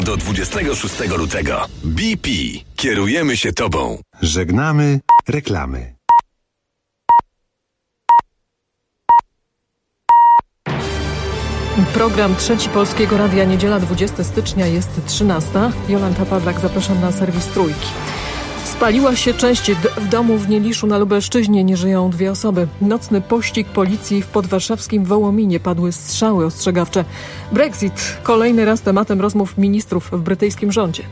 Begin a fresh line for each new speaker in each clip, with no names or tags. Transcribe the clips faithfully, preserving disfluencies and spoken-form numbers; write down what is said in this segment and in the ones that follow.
Do dwudziestego szóstego lutego. B P. Kierujemy się Tobą.
Żegnamy reklamy.
Program Trzeci Polskiego Radia, niedziela dwudziestego stycznia, jest trzynasta. Jolanta Pawlak, zapraszam na serwis Trójki. Spaliła się część d- w domu w Nieliszu na Lubelszczyźnie. Nie żyją dwie osoby. Nocny pościg policji w podwarszawskim Wołominie. Padły strzały ostrzegawcze. Brexit. Kolejny raz tematem rozmów ministrów w brytyjskim rządzie.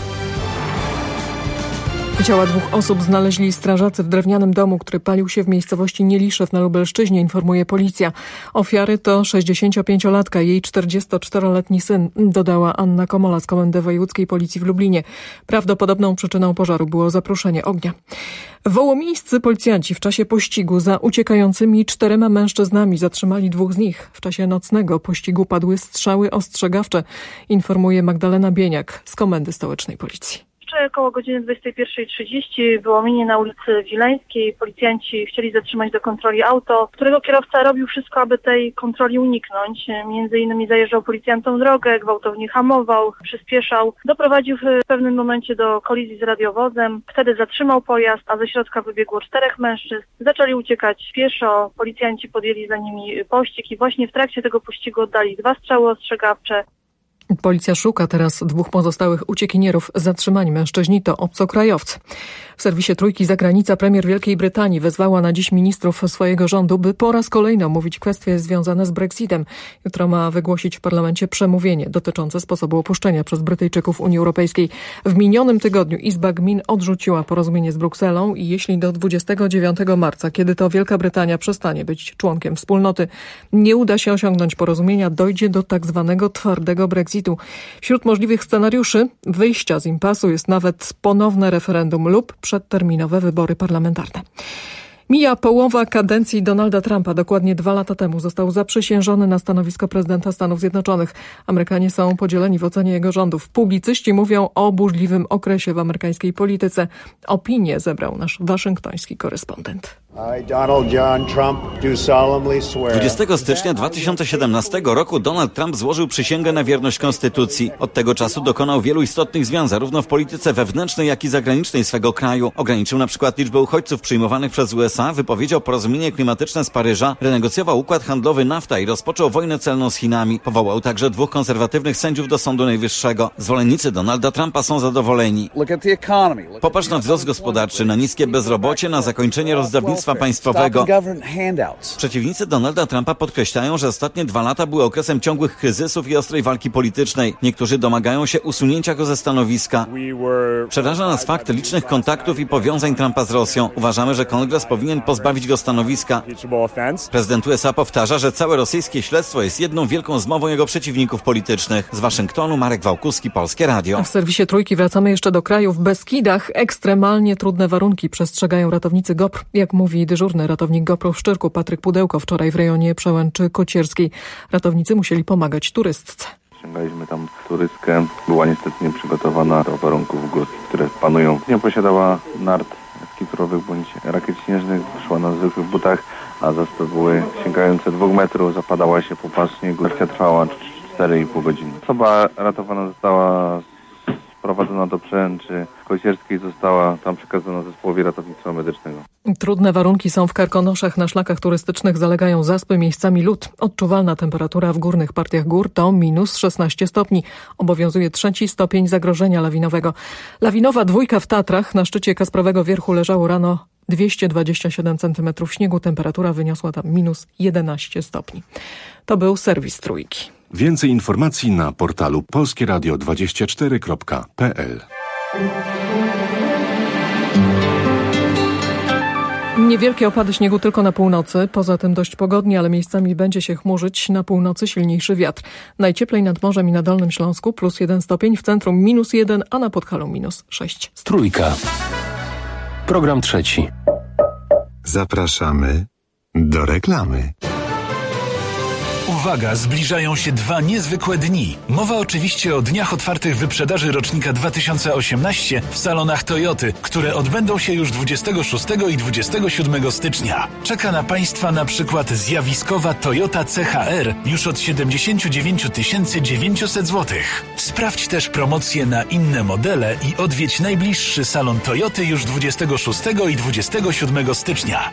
Ciała dwóch osób znaleźli strażacy w drewnianym domu, który palił się w miejscowości Nieliszew na Lubelszczyźnie, informuje policja. Ofiary to sześćdziesięciopięciolatka i jej czterdziestoczteroletni syn, dodała Anna Komola z Komendy Wojewódzkiej Policji w Lublinie. Prawdopodobną przyczyną pożaru było zaproszenie ognia. Wołomińscy policjanci w czasie pościgu za uciekającymi czterema mężczyznami zatrzymali dwóch z nich. W czasie nocnego pościgu padły strzały ostrzegawcze, informuje Magdalena Bieniak z Komendy Stołecznej Policji.
Około godziny dwudziestej pierwszej trzydzieści w Wołominie na ulicy Wileńskiej policjanci chcieli zatrzymać do kontroli auto, którego kierowca robił wszystko, aby tej kontroli uniknąć. Między innymi zajeżdżał policjantom drogę, gwałtownie hamował, przyspieszał. Doprowadził w pewnym momencie do kolizji z radiowozem. Wtedy zatrzymał pojazd, a ze środka wybiegło czterech mężczyzn. Zaczęli uciekać pieszo, policjanci podjęli za nimi pościg i właśnie w trakcie tego pościgu oddali dwa strzały ostrzegawcze.
Policja szuka teraz dwóch pozostałych uciekinierów. Zatrzymani mężczyźni to obcokrajowcy. W serwisie Trójki Zagranica premier Wielkiej Brytanii wezwała na dziś ministrów swojego rządu, by po raz kolejny omówić kwestie związane z Brexitem. Jutro ma wygłosić w parlamencie przemówienie dotyczące sposobu opuszczenia przez Brytyjczyków Unii Europejskiej. W minionym tygodniu Izba Gmin odrzuciła porozumienie z Brukselą i jeśli do dwudziestego dziewiątego marca, kiedy to Wielka Brytania przestanie być członkiem wspólnoty, nie uda się osiągnąć porozumienia, dojdzie do tak zwanego twardego Brexitu. Wśród możliwych scenariuszy wyjścia z impasu jest nawet ponowne referendum lub przedterminowe wybory parlamentarne. Mija połowa kadencji Donalda Trumpa. Dokładnie dwa lata temu został zaprzysiężony na stanowisko prezydenta Stanów Zjednoczonych. Amerykanie są podzieleni w ocenie jego rządów. Publicyści mówią o burzliwym okresie w amerykańskiej polityce. Opinię zebrał nasz waszyngtoński korespondent.
dwudziestego stycznia dwa tysiące siedemnastego roku Donald Trump złożył przysięgę na wierność konstytucji. Od tego czasu dokonał wielu istotnych zmian zarówno w polityce wewnętrznej, jak i zagranicznej swego kraju. Ograniczył na przykład liczbę uchodźców przyjmowanych przez U S A, wypowiedział porozumienie klimatyczne z Paryża, renegocjował układ handlowy NAFTA i rozpoczął wojnę celną z Chinami. Powołał także dwóch konserwatywnych sędziów do Sądu Najwyższego. Zwolennicy Donalda Trumpa są zadowoleni. Popatrz na wzrost gospodarczy, na niskie bezrobocie, na zakończenie rozdawnictwa państwowego. Przeciwnicy Donalda Trumpa podkreślają, że ostatnie dwa lata były okresem ciągłych kryzysów i ostrej walki politycznej. Niektórzy domagają się usunięcia go ze stanowiska. Przeraża nas fakt licznych kontaktów i powiązań Trumpa z Rosją. Uważamy, że Kongres powinien pozbawić go stanowiska. Prezydent U S A powtarza, że całe rosyjskie śledztwo jest jedną wielką zmową jego przeciwników politycznych. Z Waszyngtonu Marek Wałkuski, Polskie Radio.
A w serwisie Trójki wracamy jeszcze do kraju. W Beskidach ekstremalnie trudne warunki przestrzegają ratownicy GOPR. Jak mówi dyżurny ratownik GOPR-u w Szczyrku Patryk Pudełko, wczoraj w rejonie Przełęczy Kocierskiej ratownicy musieli pomagać turystce.
Ściągaliśmy tam turystkę. Była niestety nieprzygotowana do warunków górskich, które panują. Nie posiadała nart skitrowych bądź rakiet śnieżnych. Szła na zwykłych butach, a zaspy były sięgające dwóch metrów. Zapadała się po pas śniegu. Akcja trwała cztery i pół godziny. Osoba ratowana została sprowadzona do Przełęczy Kocierskiej, została tam przekazana zespołowi ratownictwa medycznego.
Trudne warunki są w Karkonoszach. Na szlakach turystycznych zalegają zaspy, miejscami lód. Odczuwalna temperatura w górnych partiach gór to minus szesnaście stopni. Obowiązuje trzeci stopień zagrożenia lawinowego. Lawinowa dwójka w Tatrach. Na szczycie Kasprowego Wierchu leżało rano dwieście dwadzieścia siedem centymetrów śniegu. Temperatura wyniosła tam minus jedenaście stopni. To był serwis Trójki.
Więcej informacji na portalu polskie radio dwadzieścia cztery kropka p l.
Niewielkie opady śniegu tylko na północy. Poza tym dość pogodnie, ale miejscami będzie się chmurzyć. Na północy silniejszy wiatr. Najcieplej nad morzem i na Dolnym Śląsku plus jeden stopień, w centrum minus jeden, a na Podhalu minus sześć.
Trójka. Program trzeci.
Zapraszamy do reklamy.
Uwaga, zbliżają się dwa niezwykłe dni. Mowa oczywiście o dniach otwartych wyprzedaży rocznika dwa tysiące osiemnaście w salonach Toyoty, które odbędą się już dwudziestego szóstego i dwudziestego siódmego stycznia. Czeka na Państwa na przykład zjawiskowa Toyota C H R już od siedemdziesiąt dziewięć tysięcy dziewięćset złotych. Sprawdź też promocje na inne modele i odwiedź najbliższy salon Toyoty już dwudziestego szóstego i dwudziestego siódmego stycznia.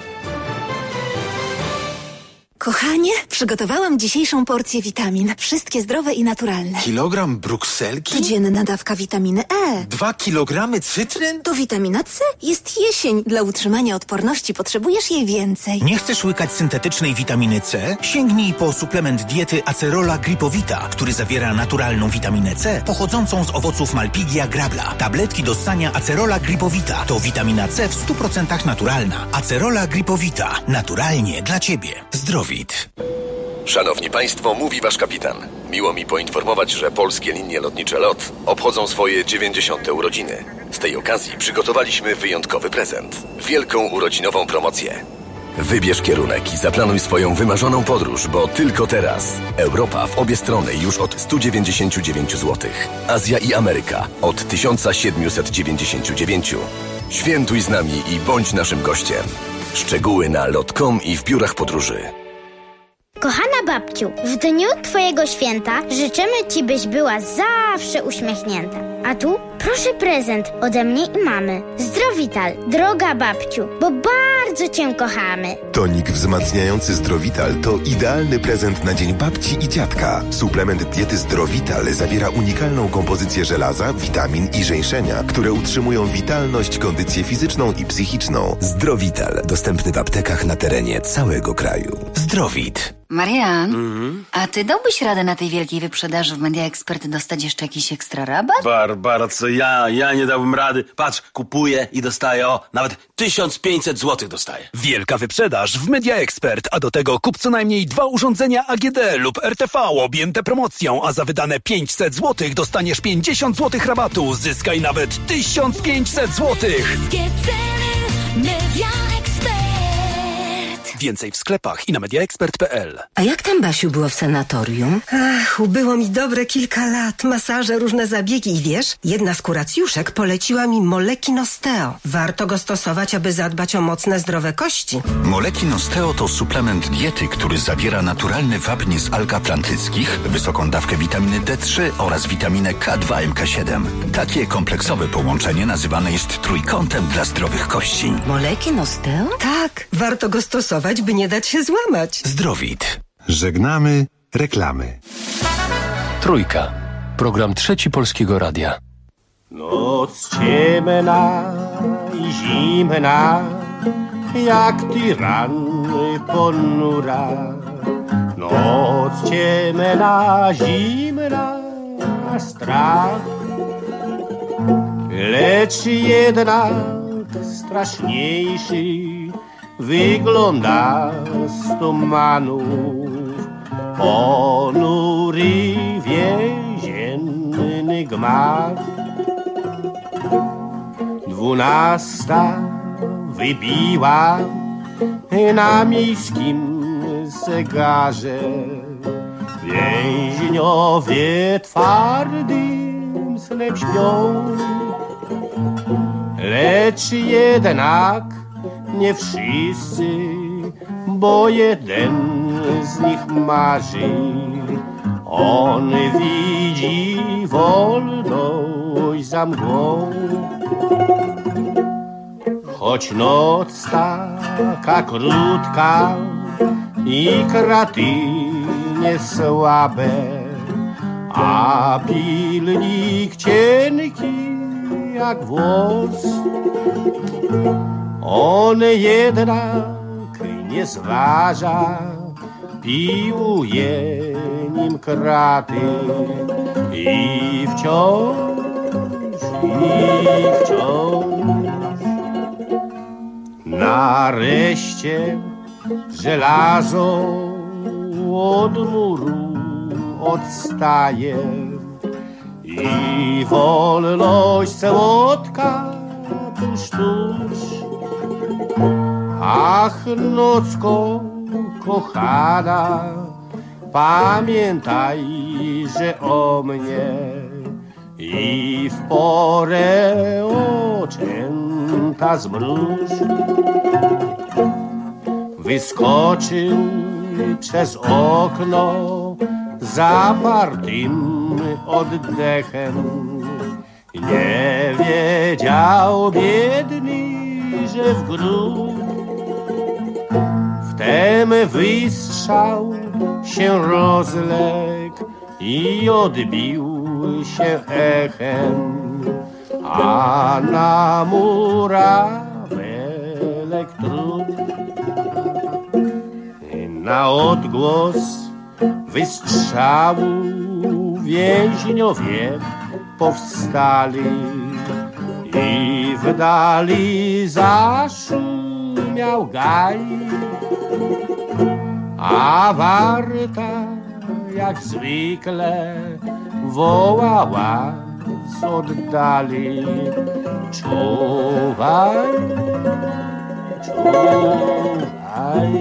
Kochanie, przygotowałam dzisiejszą porcję witamin. Wszystkie zdrowe i naturalne.
Kilogram brukselki?
Codzienna dawka witaminy E.
Dwa kilogramy cytryn?
To witamina C. Jest jesień. Dla utrzymania odporności potrzebujesz jej więcej.
Nie chcesz łykać syntetycznej witaminy C? Sięgnij po suplement diety Acerola Gripowita, który zawiera naturalną witaminę C pochodzącą z owoców Malpighia grabla. Tabletki do ssania Acerola Gripowita to witamina C w stu procentach naturalna. Acerola Gripowita. Naturalnie dla Ciebie. Zdrowi.
Szanowni Państwo, mówi Wasz kapitan. Miło mi poinformować, że polskie linie lotnicze LOT obchodzą swoje dziewięćdziesiąte urodziny. Z tej okazji przygotowaliśmy wyjątkowy prezent. Wielką urodzinową promocję. Wybierz kierunek i zaplanuj swoją wymarzoną podróż, bo tylko teraz Europa w obie strony już od stu dziewięćdziesięciu dziewięciu złotych. Azja i Ameryka od tysiąc siedemset dziewięćdziesiąt dziewięć. Świętuj z nami i bądź naszym gościem. Szczegóły na lot kropka com i w biurach podróży.
Kochana babciu, w dniu Twojego święta życzymy Ci, byś była zawsze uśmiechnięta. A tu proszę prezent ode mnie i mamy. Zdrowital, droga babciu, bo bardzo Cię kochamy.
Tonik wzmacniający Zdrowital to idealny prezent na dzień babci i dziadka. Suplement diety Zdrowital zawiera unikalną kompozycję żelaza, witamin i żeńszenia, które utrzymują witalność, kondycję fizyczną i psychiczną.
Zdrowital, dostępny w aptekach na terenie całego kraju. Zdrowit.
Marian, mm-hmm. a ty dałbyś radę na tej wielkiej wyprzedaży w Media Expert dostać jeszcze jakiś ekstra rabat?
Barbara, co ja? Ja nie dałbym rady. Patrz, kupuję i dostaję, o, nawet tysiąc pięćset złotych dostaję.
Wielka wyprzedaż w Media Expert, a do tego kup co najmniej dwa urządzenia A G D lub R T V objęte promocją, a za wydane pięćset złotych dostaniesz pięćdziesiąt złotych rabatu. Zyskaj nawet tysiąc pięćset złotych. Media Expert. Więcej w sklepach i na mediaexpert kropka p l.
A jak tam, Basiu, było w sanatorium?
Ach, ubyło mi dobre kilka lat. Masaże, różne zabiegi i wiesz, jedna z kuracjuszek poleciła mi Molekin Osteo. Warto go stosować, aby zadbać o mocne, zdrowe kości.
Molekin Osteo to suplement diety, który zawiera naturalny wapń z alg atlantyckich, wysoką dawkę witaminy D trzy oraz witaminę K dwa M K siedem. Takie kompleksowe połączenie nazywane jest trójkątem dla zdrowych kości.
Molekin Osteo?
Tak, warto go stosować, by nie dać się złamać.
Zdrowit.
Żegnamy reklamy.
Trójka. Program Trzeci Polskiego Radia.
Noc ciemna i zimna, jak tyranny ponura. Noc ciemna, zimna, strach. Lecz jednak straszniejszy wygląda z tumanów ponury więzienny gmach. Dwunasta wybiła na miejskim zegarze. Więźniowie twardym snem śpią, lecz jednak nie wszyscy, bo jeden z nich marzy. On widzi wolność za mgłą. Choć noc taka krótka i kraty nie słabe, a pilnik cienki jak włos, on jednak nie zważa, piłuje nim kraty i wciąż, i wciąż. Nareszcie żelazo od muru odstaje i wolność słodka tuż, tuż. Ach, nocko kochana, pamiętajże o mnie i w porę oczęta zmruż. Wyskoczył przez okno zapartym oddechem. Nie wiedział biedny, że w gród wtem wystrzał się rozległ i odbił się echem, a na murawelek trud. Na odgłos wystrzału więźniowie powstali i w dali zaszumiał gaj, a warta jak zwykle wołała z oddali: czuwaj, czuwaj.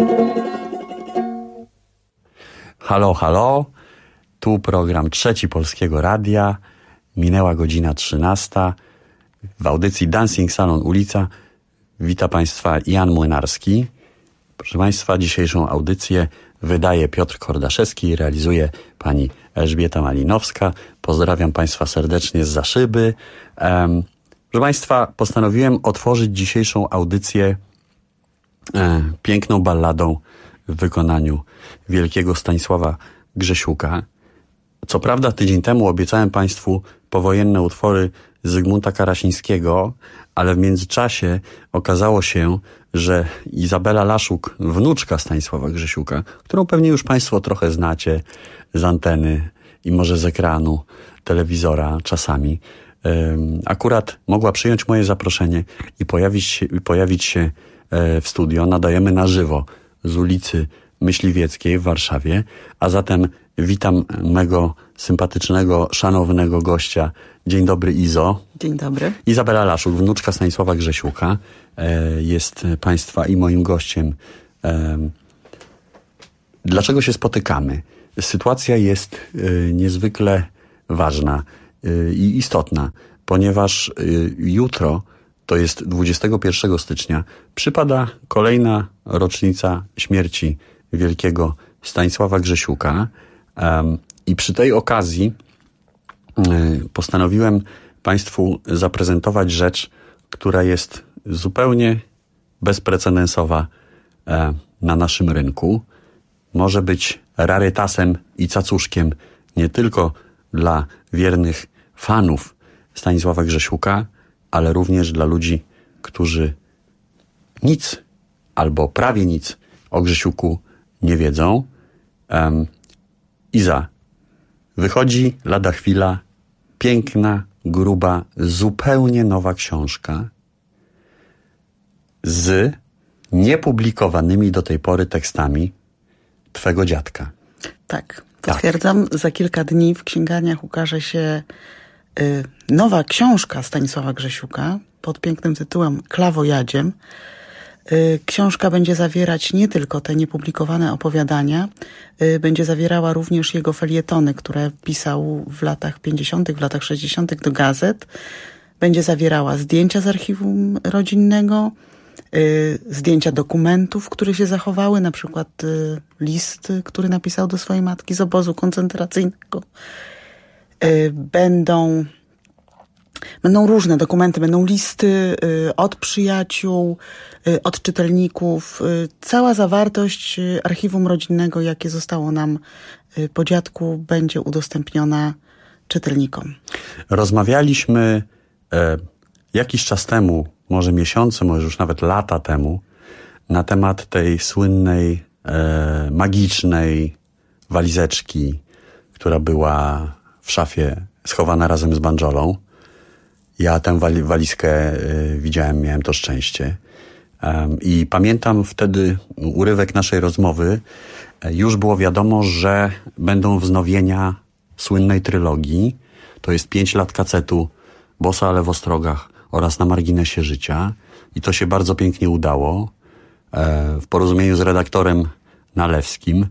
Halo, halo, tu program Trzeci Polskiego Radia. Minęła godzina trzynasta. W audycji Dancing Salon Ulica wita Państwa Jan Młynarski. Proszę Państwa, dzisiejszą audycję wydaje Piotr Kordaszewski i realizuje pani Elżbieta Malinowska. Pozdrawiam Państwa serdecznie z Zaszyby. Um, proszę Państwa, postanowiłem otworzyć dzisiejszą audycję e, piękną balladą w wykonaniu wielkiego Stanisława Grzesiuka. Co prawda tydzień temu obiecałem Państwu powojenne utwory Zygmunta Karasińskiego, ale w międzyczasie okazało się, że Izabela Laszuk, wnuczka Stanisława Grzesiuka, którą pewnie już Państwo trochę znacie z anteny i może z ekranu telewizora czasami, akurat mogła przyjąć moje zaproszenie i pojawić się, pojawić się w studio. Nadajemy na żywo z ulicy Myśliwieckiej w Warszawie, a zatem witam mego sympatycznego, szanownego gościa. Dzień dobry, Izo.
Dzień dobry.
Izabela Laszuk, wnuczka Stanisława Grzesiuka, jest Państwa i moim gościem. Dlaczego się spotykamy? Sytuacja jest niezwykle ważna i istotna, ponieważ jutro, to jest dwudziestego pierwszego stycznia, przypada kolejna rocznica śmierci wielkiego Stanisława Grzesiuka. I przy tej okazji postanowiłem Państwu zaprezentować rzecz, która jest zupełnie bezprecedensowa na naszym rynku. Może być rarytasem i cacuszkiem nie tylko dla wiernych fanów Stanisława Grzesiuka, ale również dla ludzi, którzy nic albo prawie nic o Grzesiuku nie wiedzą. Um, Iza, wychodzi lada chwila piękna, gruba, zupełnie nowa książka z niepublikowanymi do tej pory tekstami twego dziadka.
Tak, potwierdzam. Tak. Za kilka dni w księgarniach ukaże się y, nowa książka Stanisława Grzesiuka pod pięknym tytułem Klawojadziem. Y, książka będzie zawierać nie tylko te niepublikowane opowiadania, y, będzie zawierała również jego felietony, które pisał w latach pięćdziesiątych, w latach sześćdziesiątych do gazet. Będzie zawierała zdjęcia z archiwum rodzinnego, y, zdjęcia dokumentów, które się zachowały, na przykład y, list, który napisał do swojej matki z obozu koncentracyjnego. Y, będą Będą różne dokumenty, będą listy y, od przyjaciół, y, od czytelników. Y, cała zawartość y, archiwum rodzinnego, jakie zostało nam y, po dziadku, będzie udostępniona czytelnikom.
Rozmawialiśmy e, jakiś czas temu, może miesiące, może już nawet lata temu, na temat tej słynnej, e, magicznej walizeczki, która była w szafie schowana razem z bandżolą. Ja tę wali- walizkę y, widziałem, miałem to szczęście. Um, I pamiętam wtedy urywek naszej rozmowy. Już było wiadomo, że będą wznowienia słynnej trylogii. To jest pięć lat kacetu Bosa, ale w ostrogach oraz Na marginesie życia. I to się bardzo pięknie udało. E, w porozumieniu z redaktorem Nalewskim.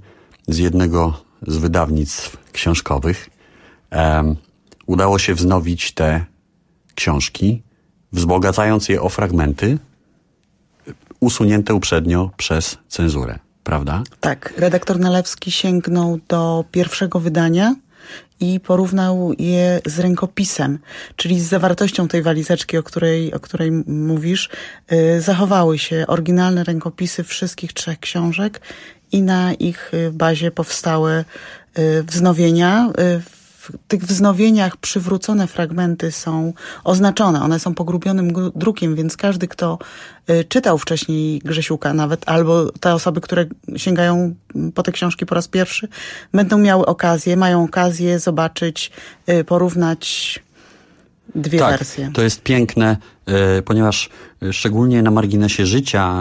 z jednego z wydawnictw książkowych um, udało się wznowić te książki, wzbogacając je o fragmenty usunięte uprzednio przez cenzurę, prawda?
Tak, redaktor Nalewski sięgnął do pierwszego wydania i porównał je z rękopisem, czyli z zawartością tej walizeczki, o której, o której mówisz. Yy, zachowały się oryginalne rękopisy wszystkich trzech książek i na ich bazie powstały yy, wznowienia. Yy, W tych wznowieniach przywrócone fragmenty są oznaczone. One są pogrubionym drukiem, więc każdy, kto y, czytał wcześniej Grzesiuka nawet, albo te osoby, które sięgają po te książki po raz pierwszy, będą miały okazję, mają okazję zobaczyć, y, porównać dwie
tak,
wersje.
To jest piękne, y, ponieważ szczególnie na marginesie życia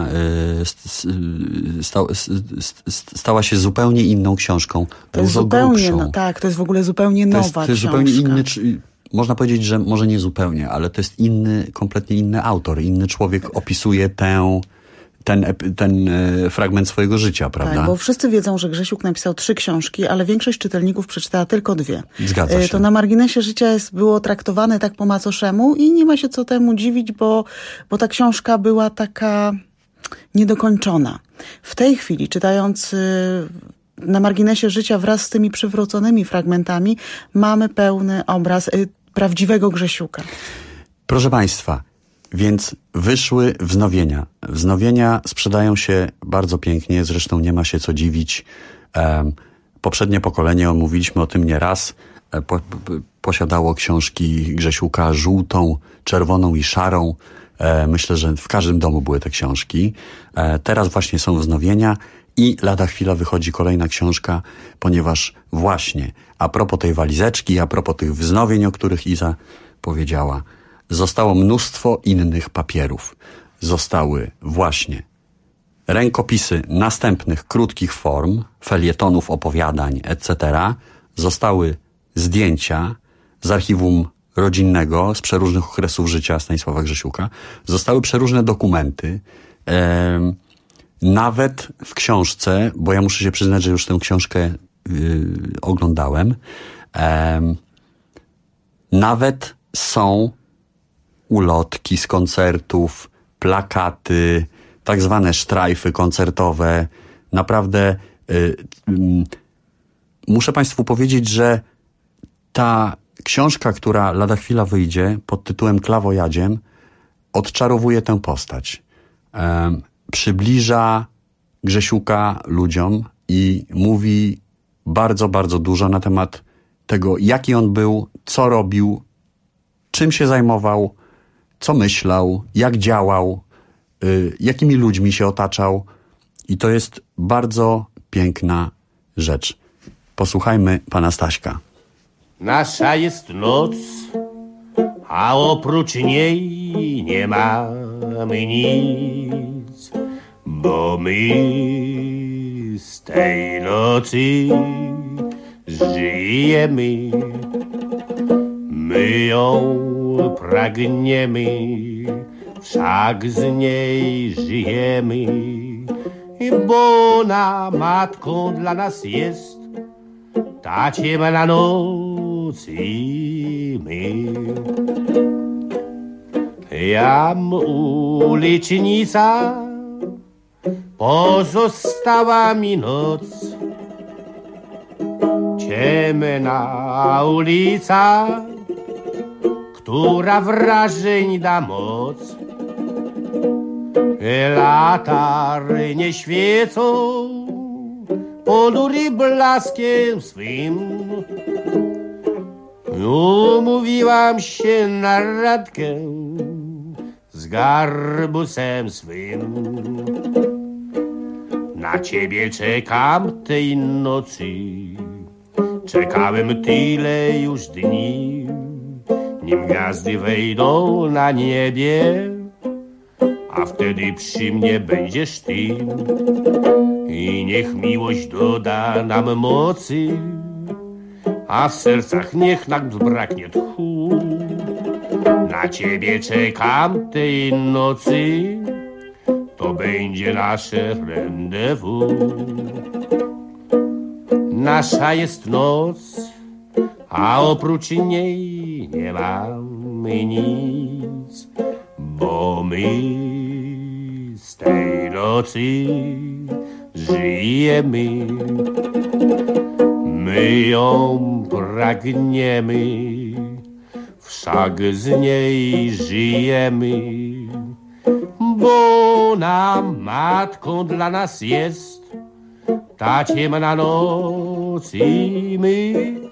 y, sta, stała się zupełnie inną książką.
To jest
dużo
zupełnie,
grubszą.
no tak, to jest w ogóle zupełnie nowa
to jest, to jest
książka.
zupełnie inny, można powiedzieć, że może nie zupełnie, ale to jest inny, kompletnie inny autor, inny człowiek opisuje tę ten, ten e, fragment swojego życia, prawda?
Tak, bo wszyscy wiedzą, że Grzesiuk napisał trzy książki, ale większość czytelników przeczytała tylko dwie.
Zgadza się.
To na marginesie życia jest, było traktowane tak po macoszemu i nie ma się co temu dziwić, bo, bo ta książka była taka niedokończona. W tej chwili, czytając na marginesie życia wraz z tymi przywróconymi fragmentami, mamy pełny obraz prawdziwego Grzesiuka.
Proszę Państwa, więc wyszły wznowienia. Wznowienia sprzedają się bardzo pięknie, zresztą nie ma się co dziwić. Um, poprzednie pokolenie, mówiliśmy o tym nieraz, po, po, posiadało książki Grzesiuka żółtą, czerwoną i szarą. E, myślę, że w każdym domu były te książki. E, teraz właśnie są wznowienia i lada chwila wychodzi kolejna książka, ponieważ właśnie a propos tej walizeczki, a propos tych wznowień, o których Iza powiedziała, zostało mnóstwo innych papierów. Zostały właśnie rękopisy następnych krótkich form, felietonów, opowiadań, et cetera. Zostały zdjęcia z archiwum rodzinnego, z przeróżnych okresów życia Stanisława Grzesiuka. Zostały przeróżne dokumenty. E, nawet w książce, bo ja muszę się przyznać, że już tę książkę y, oglądałem, e, nawet są ulotki z koncertów, plakaty, tak zwane sztrajfy koncertowe. Naprawdę y, y, muszę Państwu powiedzieć, że ta książka, która lada chwila wyjdzie pod tytułem Klawojadziem, odczarowuje tę postać. Y, przybliża Grzesiuka ludziom i mówi bardzo, bardzo dużo na temat tego, jaki on był, co robił, czym się zajmował, co myślał, jak działał, y, jakimi ludźmi się otaczał. I to jest bardzo piękna rzecz. Posłuchajmy pana Staśka.
Nasza jest noc, a oprócz niej nie mamy nic, bo my z tej nocy żyjemy. My ją pragniemy, wszak z niej żyjemy, bo ona matką dla nas jest, ta ciemna noc i my. Jam ulicznica, pozostała mi noc, ciemna ulica, która wrażeń da moc. Latarnie świecą ponury blaskiem swym. Umówiłam się na randkę z garbusem swym. Na ciebie czekam tej nocy, czekałem tyle już dni, nim gwiazdy wejdą na niebie, a wtedy przy mnie będziesz ty. I niech miłość doda nam mocy, a w sercach niech nam braknie tchu. Na ciebie czekam tej nocy, to będzie nasze rendezvous. nasza jest noc, a oprócz niej nie mamy nic, bo my z tej nocy żyjemy. My ją pragniemy, wszak z niej żyjemy, bo nam matką dla nas jest ta ciemna noc i my.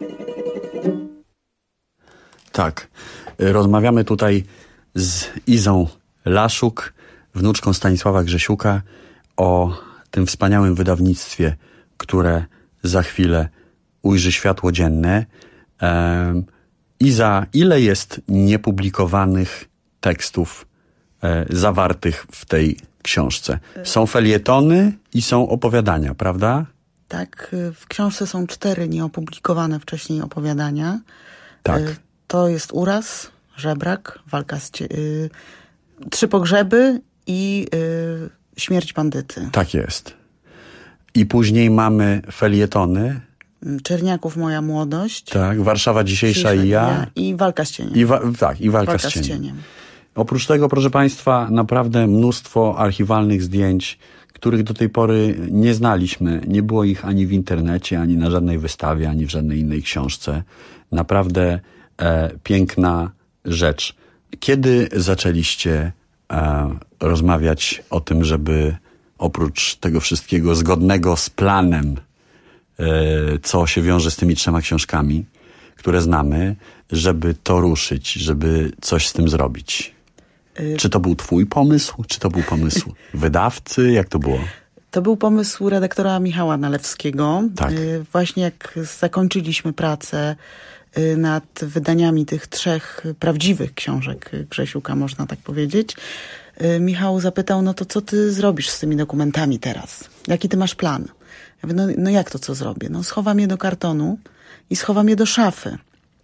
Tak, rozmawiamy tutaj z Izą Laszuk, wnuczką Stanisława Grzesiuka, o tym wspaniałym wydawnictwie, które za chwilę ujrzy światło dzienne. Um, Iza, ile jest niepublikowanych tekstów e, zawartych w tej książce? Są felietony i są opowiadania, prawda?
Tak, w książce są cztery nieopublikowane wcześniej opowiadania.
Tak.
To jest Uraz, Żebrak, Walka z cie... Trzy pogrzeby i y, Śmierć bandyty.
Tak jest. I później mamy felietony.
Czerniaków Moja młodość.
Tak, Warszawa dzisiejsza i ja.
ja. I Walka z cieniem.
I wa- tak, i Walka, walka z, cieniem. z cieniem. Oprócz tego, proszę Państwa, naprawdę mnóstwo archiwalnych zdjęć, których do tej pory nie znaliśmy. Nie było ich ani w internecie, ani na żadnej wystawie, ani w żadnej innej książce. Naprawdę e, piękna rzecz. Kiedy zaczęliście e, rozmawiać o tym, żeby oprócz tego wszystkiego zgodnego z planem, e, co się wiąże z tymi trzema książkami, które znamy, żeby to ruszyć, żeby coś z tym zrobić? Y- czy to był twój pomysł? Czy to był pomysł wydawcy? Jak to było?
To był pomysł redaktora Michała Nalewskiego.
Tak.
Y- właśnie jak zakończyliśmy pracę nad wydaniami tych trzech prawdziwych książek Grzesiuka, można tak powiedzieć, Michał zapytał, no to co ty zrobisz z tymi dokumentami teraz? Jaki ty masz plan? Ja mówię, no, no jak to co zrobię? No schowam je do kartonu i schowam je do szafy.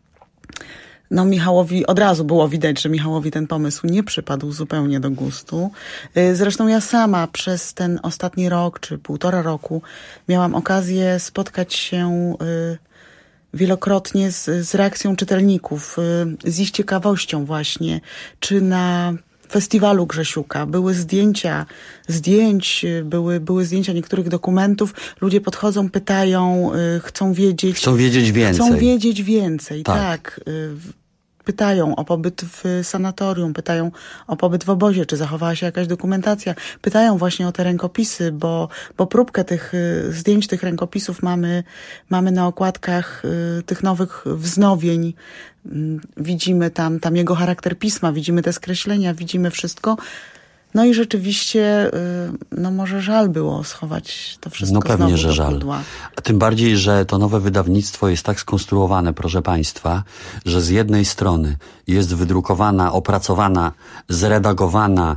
No Michałowi od razu było widać, że Michałowi ten pomysł nie przypadł zupełnie do gustu. Zresztą ja sama przez ten ostatni rok, czy półtora roku miałam okazję spotkać się wielokrotnie z, z reakcją czytelników, z ich ciekawością właśnie, czy na festiwalu Grzesiuka były zdjęcia, zdjęć, były, były zdjęcia niektórych dokumentów, ludzie podchodzą, pytają, chcą wiedzieć.
Chcą wiedzieć więcej.
Chcą wiedzieć więcej, tak. tak. Pytają o pobyt w sanatorium, pytają o pobyt w obozie, czy zachowała się jakaś dokumentacja. Pytają właśnie o te rękopisy, bo, bo próbkę tych zdjęć, tych rękopisów mamy, mamy na okładkach tych nowych wznowień. Widzimy tam, tam jego charakter pisma, widzimy te skreślenia, widzimy wszystko. No i rzeczywiście, no może żal było schować to wszystko.
No pewnie,
znowu
że
do
żal.
pudła.
A tym bardziej, że to nowe wydawnictwo jest tak skonstruowane, proszę Państwa, że z jednej strony jest wydrukowana, opracowana, zredagowana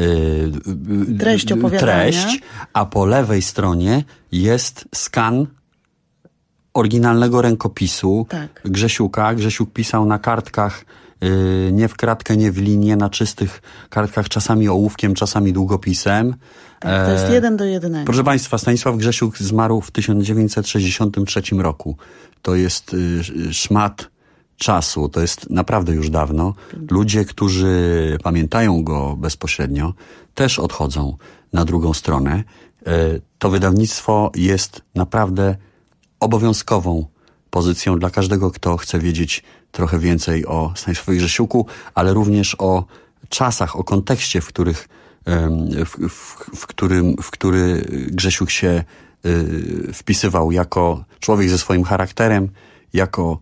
yy,
treść opowiadania,
treść, a po lewej stronie jest skan oryginalnego rękopisu
tak.
Grzesiuka. Grzesiuk pisał na kartkach, yy, nie w kratkę, nie w linię, na czystych kartkach, czasami ołówkiem, czasami długopisem.
Tak, to jest jeden do jednego.
Proszę Państwa, Stanisław Grzesiuk zmarł w tysiąc dziewięćset sześćdziesiątym trzecim roku. To jest yy, szmat czasu, to jest naprawdę już dawno. Ludzie, którzy pamiętają go bezpośrednio, też odchodzą na drugą stronę. Yy, to wydawnictwo jest naprawdę obowiązkową pozycją dla każdego, kto chce wiedzieć trochę więcej o Stanisławie Grzesiuku, ale również o czasach, o kontekście, w których, w, w, w którym, w który Grzesiuk się wpisywał jako człowiek ze swoim charakterem, jako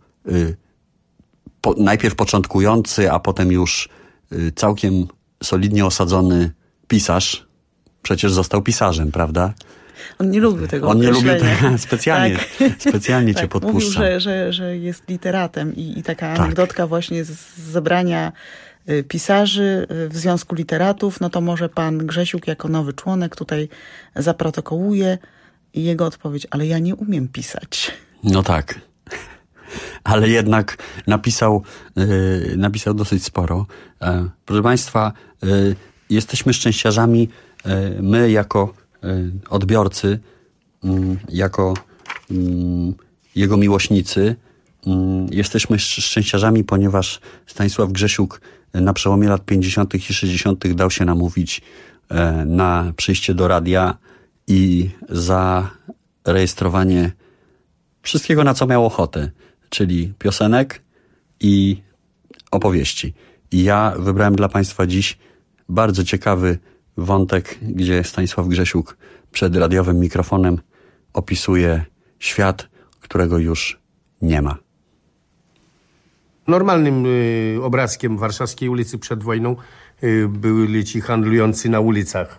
po, najpierw początkujący, a potem już całkiem solidnie osadzony pisarz. Przecież został pisarzem, prawda?
On nie lubił tego
On nie lubił
tego,
specjalnie,
tak.
specjalnie cię
tak,
podpuszcza.
Mówił, że, że, że jest literatem i, i taka
tak.
anegdotka właśnie z, z zebrania y, pisarzy y, w Związku Literatów, no to może pan Grzesiuk jako nowy członek tutaj zaprotokołuje i jego odpowiedź, ale ja nie umiem pisać.
No tak. Ale jednak napisał, yy, napisał dosyć sporo. E, proszę Państwa, yy, jesteśmy szczęściarzami, yy, my jako yy, odbiorcy, yy, jako jego miłośnicy jesteśmy szczęściarzami, ponieważ Stanisław Grzesiuk na przełomie lat pięćdziesiątych i sześćdziesiątych dał się namówić na przyjście do radia i zarejestrowanie wszystkiego, na co miał ochotę, czyli piosenek i opowieści. I ja wybrałem dla Państwa dziś bardzo ciekawy wątek, gdzie Stanisław Grzesiuk przed radiowym mikrofonem opisuje świat, którego już nie ma.
Normalnym y, obrazkiem warszawskiej ulicy przed wojną y, byli ci handlujący na ulicach.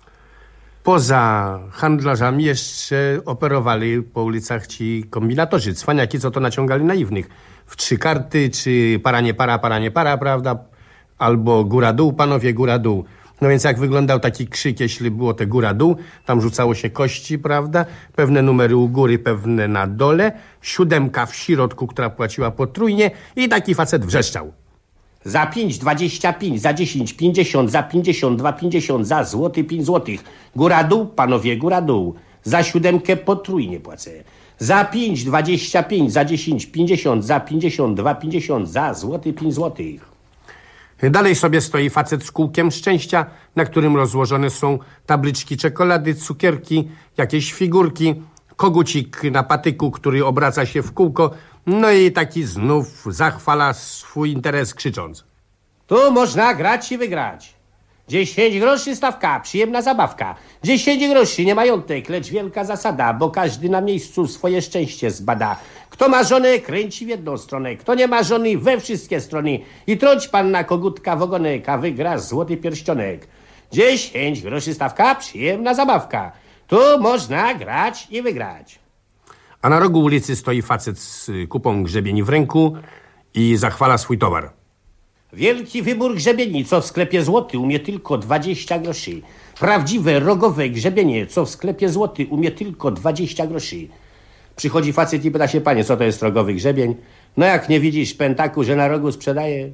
Poza handlarzami jeszcze operowali po ulicach ci kombinatorzy, cwaniaki, co to naciągali naiwnych. W trzy karty, czy para nie para, para nie para, prawda? Albo góra-dół, panowie, góra-dół. No więc jak wyglądał taki krzyk, jeśli było te góra-dół, tam rzucało się kości, prawda? Pewne numery u góry, pewne na dole. Siódemka w środku, która płaciła potrójnie i taki facet wrzeszczał.
Za pięć, dwadzieścia pięć, za dziesięć, pięćdziesiąt, za pięćdziesiąt, dwa pięćdziesiąt, za złoty, pięć złotych. Góra-dół, panowie, góra-dół. Za siódemkę potrójnie płacę. Za pięć, dwadzieścia pięć, za dziesięć, pięćdziesiąt, za pięćdziesiąt, dwa pięćdziesiąt, za złoty, pięć złotych.
Dalej sobie stoi facet z kółkiem szczęścia, na którym rozłożone są tabliczki czekolady, cukierki, jakieś figurki, kogucik na patyku, który obraca się w kółko, no i taki znów zachwala swój interes krzycząc.
Tu można grać i wygrać. Dziesięć groszy stawka, przyjemna zabawka. Dziesięć groszy, nie majątek, lecz wielka zasada, bo każdy na miejscu swoje szczęście zbada. Kto ma żonę, kręci w jedną stronę, kto nie ma żony, we wszystkie strony. I trąć panna kogutka w ogonek, a wygra złoty pierścionek. Dziesięć groszy stawka, przyjemna zabawka. Tu można grać i wygrać.
A na rogu ulicy stoi facet z kupą grzebieni w ręku i zachwala swój towar.
Wielki wybór grzebieni, co w sklepie złoty umie tylko dwadzieścia groszy. Prawdziwe, rogowe grzebienie, co w sklepie złoty umie tylko dwadzieścia groszy. Przychodzi facet i pyta się, panie, co to jest rogowy grzebień? No jak nie widzisz pętaku, że na rogu sprzedaje?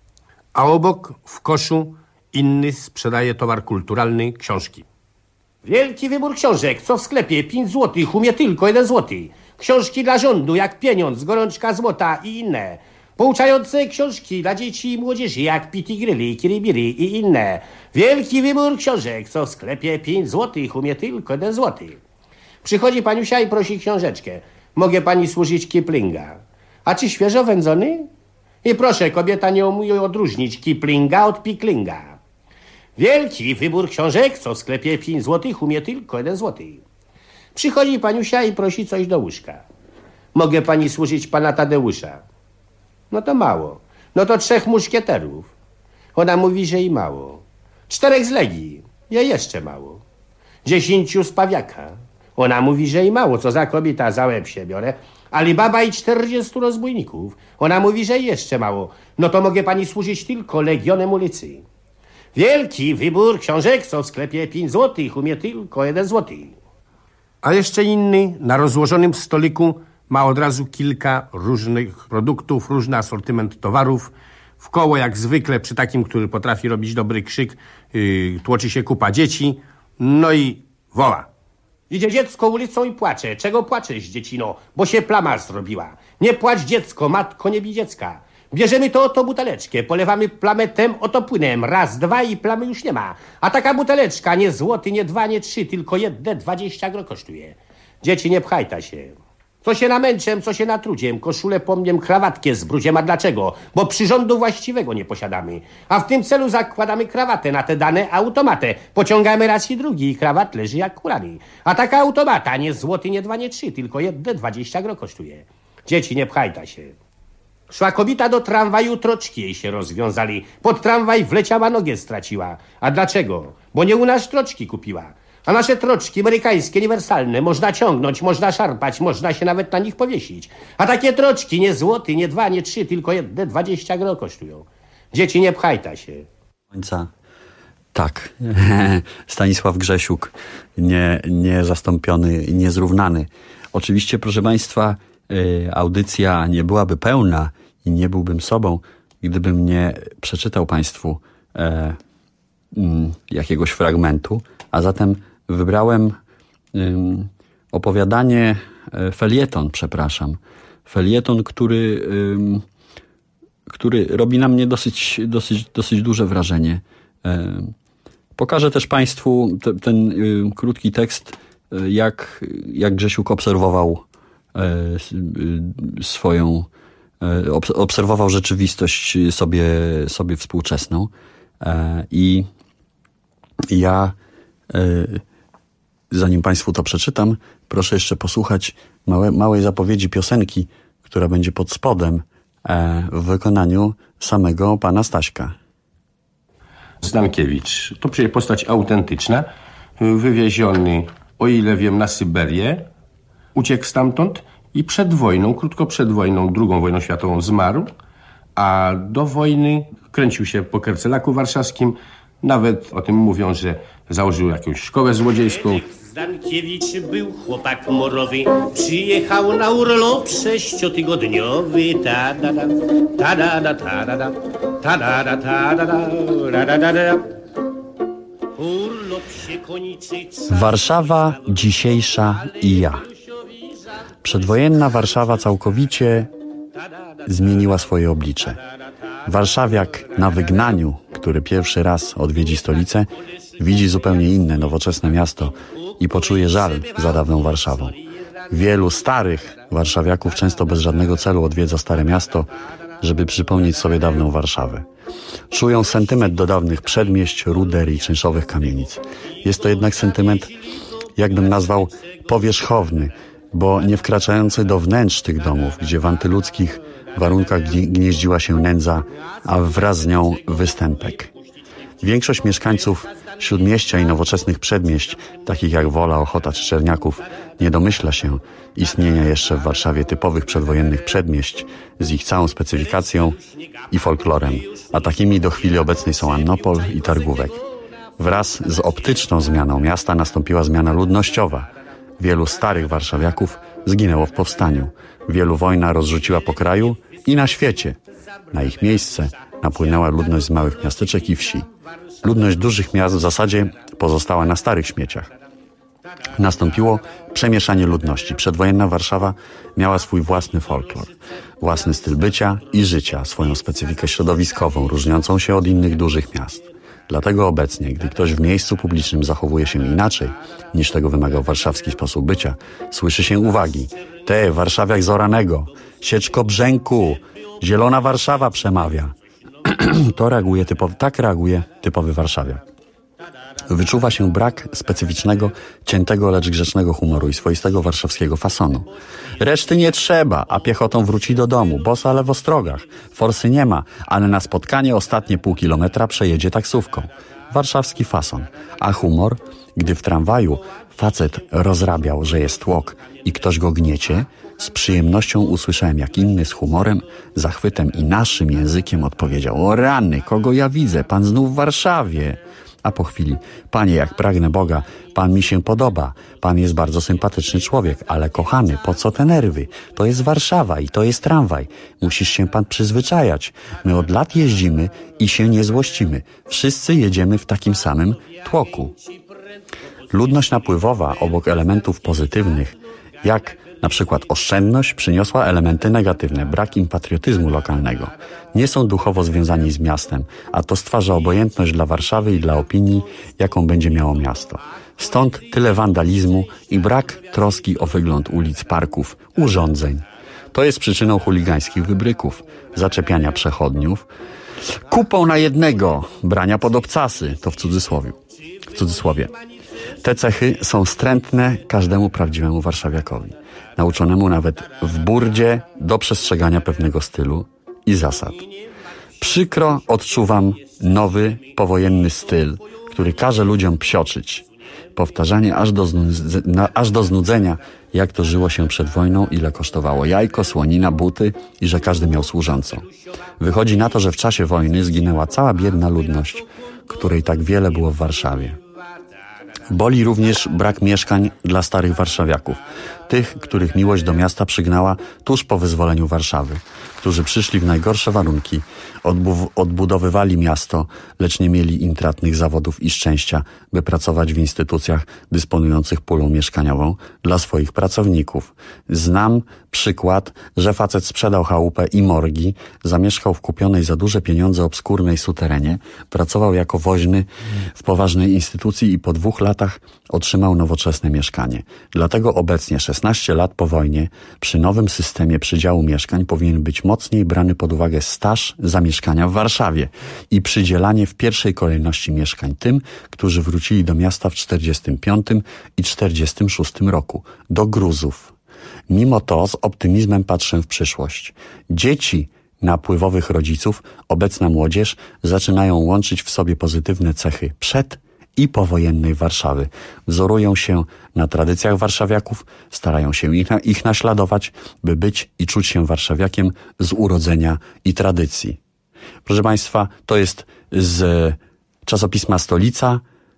A obok w koszu inny sprzedaje towar kulturalny, książki.
Wielki wybór książek, co w sklepie pięć złotych umie tylko jeden złoty. Książki dla rządu, jak pieniądz, gorączka złota i inne. Pouczające książki dla dzieci i młodzieży, jak Piti Grilli, Kiribiri i inne. Wielki wybór książek, co w sklepie pięć złotych umie tylko jeden złoty. Przychodzi paniusia i prosi książeczkę. Mogę pani służyć Kiplinga. A czy świeżo wędzony? I proszę, kobieta nie umie odróżnić Kiplinga od Piklinga. Wielki wybór książek, co w sklepie pięć złotych umie tylko jeden złoty. Przychodzi paniusia i prosi coś do łóżka. Mogę pani służyć pana Tadeusza. No to mało. No to trzech muszkieterów. Ona mówi, że i mało. Czterech z Legii. Ja jeszcze mało. Dziesięciu z Pawiaka. Ona mówi, że i mało. Co za kobieta, za łeb się biorę. Alibaba i czterdziestu rozbójników. Ona mówi, że jeszcze mało. No to mogę pani służyć tylko Legionem ulicy. Wielki wybór książek, co w sklepie pięć złotych umie tylko jeden złoty.
A jeszcze inny na rozłożonym stoliku ma od razu kilka różnych produktów, różny asortyment towarów. W koło jak zwykle przy takim, który potrafi robić dobry krzyk, yy, tłoczy się kupa dzieci. No i woła.
Idzie dziecko ulicą i płacze. Czego płaczesz, dziecino? Bo się plama zrobiła. Nie płacz, dziecko, matko, nie bij dziecka. Bierzemy to oto buteleczkę, polewamy plamę tem oto płynem. Raz, dwa i plamy już nie ma. A taka buteleczka nie złoty, nie dwa, nie trzy, tylko jedne dwadzieścia gro kosztuje. Dzieci, nie pchajta się. Co się namęczem, co się natrudziem, koszulę pomniem, krawatkę z brudziem. A dlaczego? Bo przyrządu właściwego nie posiadamy. A w tym celu zakładamy krawatę na te dane automatę. Pociągamy raz i drugi i krawat leży jak kurany. A taka automata nie złoty, nie dwa, nie trzy, tylko jedne dwadzieścia gro kosztuje. Dzieci, nie pchajta się. Szła kobieta do tramwaju, troczki jej się rozwiązali. Pod tramwaj wleciała, nogę straciła. A dlaczego? Bo nie u nas troczki kupiła. A nasze troczki amerykańskie, uniwersalne, można ciągnąć, można szarpać, można się nawet na nich powiesić. A takie troczki nie złoty, nie dwa, nie trzy, tylko jedne dwadzieścia gro kosztują. Dzieci, nie pchajta się.
Końca. Tak. Stanisław Grzesiuk, nie, niezastąpiony, niezrównany. Oczywiście, proszę Państwa, audycja nie byłaby pełna i nie byłbym sobą, gdybym nie przeczytał Państwu e, m, jakiegoś fragmentu, a zatem wybrałem um, opowiadanie felieton, przepraszam. Felieton, który, który robi na mnie dosyć, dosyć, dosyć duże wrażenie. Pokażę też Państwu te, ten krótki tekst, jak, jak Grzesiuk obserwował swoją, obserwował rzeczywistość sobie, sobie współczesną. I ja, zanim Państwu to przeczytam, proszę jeszcze posłuchać małe, małej zapowiedzi piosenki, która będzie pod spodem w wykonaniu samego pana Staśka.
Stankiewicz to przecież postać autentyczna, wywieziony, o ile wiem, na Syberię, uciekł stamtąd i przed wojną, krótko przed wojną, drugą wojną światową zmarł, a do wojny kręcił się po Kercelaku warszawskim. Nawet o tym mówią, że założył jakąś szkołę złodziejską.
Stankiewicz był chłopak morowy, przyjechał na urlop sześciotygodniowy. Ta-da-da, ta-da-da, ta-da-da, ta-da-da, ta-da-da, ra-da-da-da. Urlop się koniczy.
Warszawa dzisiejsza i ja. Przedwojenna Warszawa całkowicie zmieniła swoje oblicze. Warszawiak na wygnaniu, który pierwszy raz odwiedzi stolicę, widzi zupełnie inne, nowoczesne miasto i poczuje żal za dawną Warszawą. Wielu starych warszawiaków często bez żadnego celu odwiedza Stare Miasto, żeby przypomnieć sobie dawną Warszawę. Czują sentyment do dawnych przedmieść, ruder i czynszowych kamienic. Jest to jednak sentyment, jakbym nazwał, powierzchowny, bo nie wkraczający do wnętrz tych domów, gdzie w antyludzkich warunkach gnieździła się nędza, a wraz z nią występek. Większość mieszkańców śródmieścia i nowoczesnych przedmieść, takich jak Wola, Ochota czy Czerniaków, nie domyśla się istnienia jeszcze w Warszawie typowych przedwojennych przedmieść z ich całą specyfikacją i folklorem, a takimi do chwili obecnej są Annopol i Targówek. Wraz z optyczną zmianą miasta nastąpiła zmiana ludnościowa. Wielu starych warszawiaków zginęło w powstaniu. Wielu wojna rozrzuciła po kraju i na świecie. Na ich miejsce napłynęła ludność z małych miasteczek i wsi. Ludność dużych miast w zasadzie pozostała na starych śmieciach. Nastąpiło przemieszanie ludności. Przedwojenna Warszawa miała swój własny folklor, własny styl bycia i życia, swoją specyfikę środowiskową, różniącą się od innych dużych miast. Dlatego obecnie, gdy ktoś w miejscu publicznym zachowuje się inaczej, niż tego wymagał warszawski sposób bycia, słyszy się uwagi. Te, warszawiak z Oranego, Sieczko Brzęku, Zielona Warszawa przemawia. To reaguje typowy, tak reaguje typowy warszawiak. Wyczuwa się brak specyficznego, ciętego, lecz grzecznego humoru i swoistego warszawskiego fasonu. Reszty nie trzeba, a piechotą wróci do domu, boso ale w ostrogach. Forsy nie ma, ale na spotkanie ostatnie pół kilometra przejedzie taksówką. Warszawski fason. A humor? Gdy w tramwaju facet rozrabiał, że jest tłok i ktoś go gniecie, z przyjemnością usłyszałem, jak inny z humorem, zachwytem i naszym językiem odpowiedział: o rany, kogo ja widzę, pan znów w Warszawie. A po chwili: panie, jak pragnę Boga, pan mi się podoba, pan jest bardzo sympatyczny człowiek, ale kochany, po co te nerwy? To jest Warszawa i to jest tramwaj. Musisz się pan przyzwyczajać. My od lat jeździmy i się nie złościmy. Wszyscy jedziemy w takim samym tłoku. Ludność napływowa obok elementów pozytywnych, jak na przykład oszczędność, przyniosła elementy negatywne, brak im patriotyzmu lokalnego. Nie są duchowo związani z miastem, a to stwarza obojętność dla Warszawy i dla opinii, jaką będzie miało miasto. Stąd tyle wandalizmu i brak troski o wygląd ulic, parków, urządzeń. To jest przyczyną chuligańskich wybryków, zaczepiania przechodniów, kupą na jednego, brania pod obcasy, to w cudzysłowie. W cudzysłowie. Te cechy są wstrętne każdemu prawdziwemu warszawiakowi, nauczonemu nawet w burdzie do przestrzegania pewnego stylu i zasad. Przykro odczuwam nowy, powojenny styl, który każe ludziom psioczyć. Powtarzanie aż do, znu- aż do znudzenia, jak to żyło się przed wojną, ile kosztowało jajko, słonina, buty i że każdy miał służącą. Wychodzi na to, że w czasie wojny zginęła cała biedna ludność, której tak wiele było w Warszawie. Boli również brak mieszkań dla starych warszawiaków, tych, których miłość do miasta przygnała tuż po wyzwoleniu Warszawy. którzy przyszli w najgorsze warunki, odbu- odbudowywali miasto, lecz nie mieli intratnych zawodów i szczęścia, by pracować w instytucjach dysponujących pulą mieszkaniową dla swoich pracowników. Znam przykład, że facet sprzedał chałupę i morgi, zamieszkał w kupionej za duże pieniądze obskurnej suterenie, pracował jako woźny w poważnej instytucji i po dwóch latach otrzymał nowoczesne mieszkanie. Dlatego obecnie, szesnaście lat po wojnie, przy nowym systemie przydziału mieszkań powinien być mocniej brany pod uwagę staż zamieszkania w Warszawie i przydzielanie w pierwszej kolejności mieszkań tym, którzy wrócili do miasta w czterdziestym piątym i czterdziestym szóstym roku, do Gruzów. Mimo to z optymizmem patrzę w przyszłość. Dzieci napływowych rodziców, obecna młodzież zaczynają łączyć w sobie pozytywne cechy przed i powojennej Warszawy. Wzorują się na tradycjach warszawiaków, starają się ich, ich naśladować, by być i czuć się warszawiakiem z urodzenia i tradycji. Proszę Państwa, to jest z czasopisma Stolica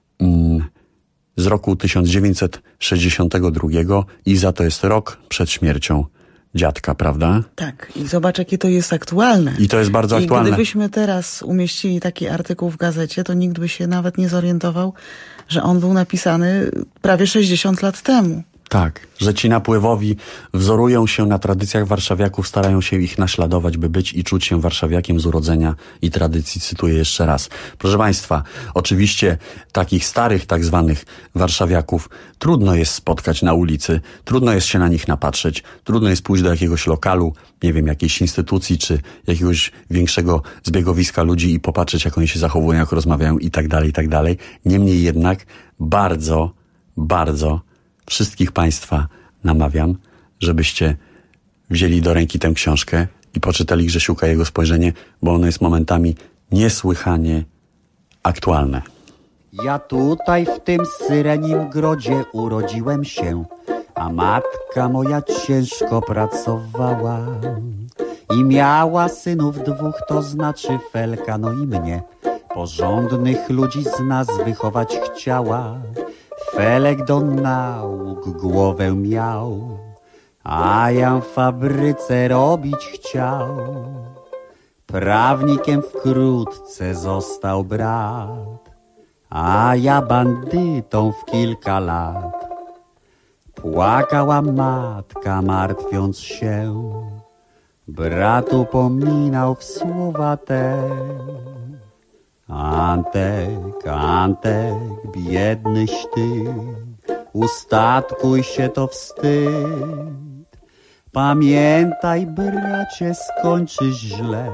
z roku tysiąc dziewięćset sześćdziesiątego drugiego i za to jest rok przed śmiercią dziadka, prawda?
Tak. I zobacz, jakie to jest aktualne.
I to jest bardzo aktualne.
I gdybyśmy teraz umieścili taki artykuł w gazecie, to nikt by się nawet nie zorientował, że on był napisany prawie sześćdziesiąt lat temu.
Tak, że ci napływowi wzorują się na tradycjach warszawiaków, starają się ich naśladować, by być i czuć się warszawiakiem z urodzenia i tradycji. Cytuję jeszcze raz. Proszę Państwa, oczywiście takich starych tak zwanych warszawiaków trudno jest spotkać na ulicy, trudno jest się na nich napatrzeć, trudno jest pójść do jakiegoś lokalu, nie wiem, jakiejś instytucji czy jakiegoś większego zbiegowiska ludzi i popatrzeć, jak oni się zachowują, jak rozmawiają i tak dalej, i tak dalej. Niemniej jednak bardzo, bardzo wszystkich Państwa namawiam, żebyście wzięli do ręki tę książkę i poczytali Grzesiuka, jego spojrzenie, bo ono jest momentami niesłychanie aktualne.
Ja tutaj w tym syrenim grodzie urodziłem się, a matka moja ciężko pracowała i miała synów dwóch, to znaczy Felka, no i mnie. Porządnych ludzi z nas wychować chciała. Felek do nauk głowę miał, a ja w fabryce robić chciał. Prawnikiem wkrótce został brat, a ja bandytą w kilka lat. Płakała matka, martwiąc się, brat upominał w słowa te. Antek, Antek, biednyś ty, ustatkuj się, to wstyd. Pamiętaj, bracie, skończysz źle,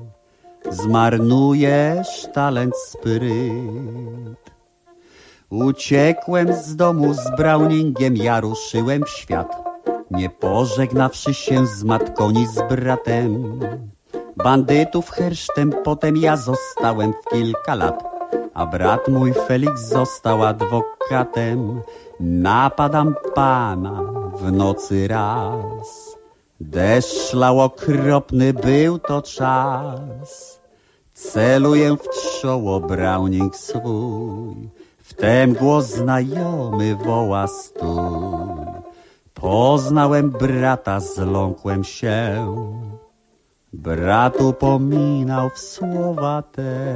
zmarnujesz talent, spryt. Uciekłem z domu z Browningiem, ja ruszyłem w świat, nie pożegnawszy się z matką ni z bratem. Bandytów hersztem potem ja zostałem w kilka lat, a brat mój Felix został adwokatem. Napadam pana w nocy raz, deszcz szlał okropny, był to czas. Celuję w czoło, Browning swój, wtem głos znajomy woła stój. Poznałem brata, zląkłem się, brat upominał w słowa te.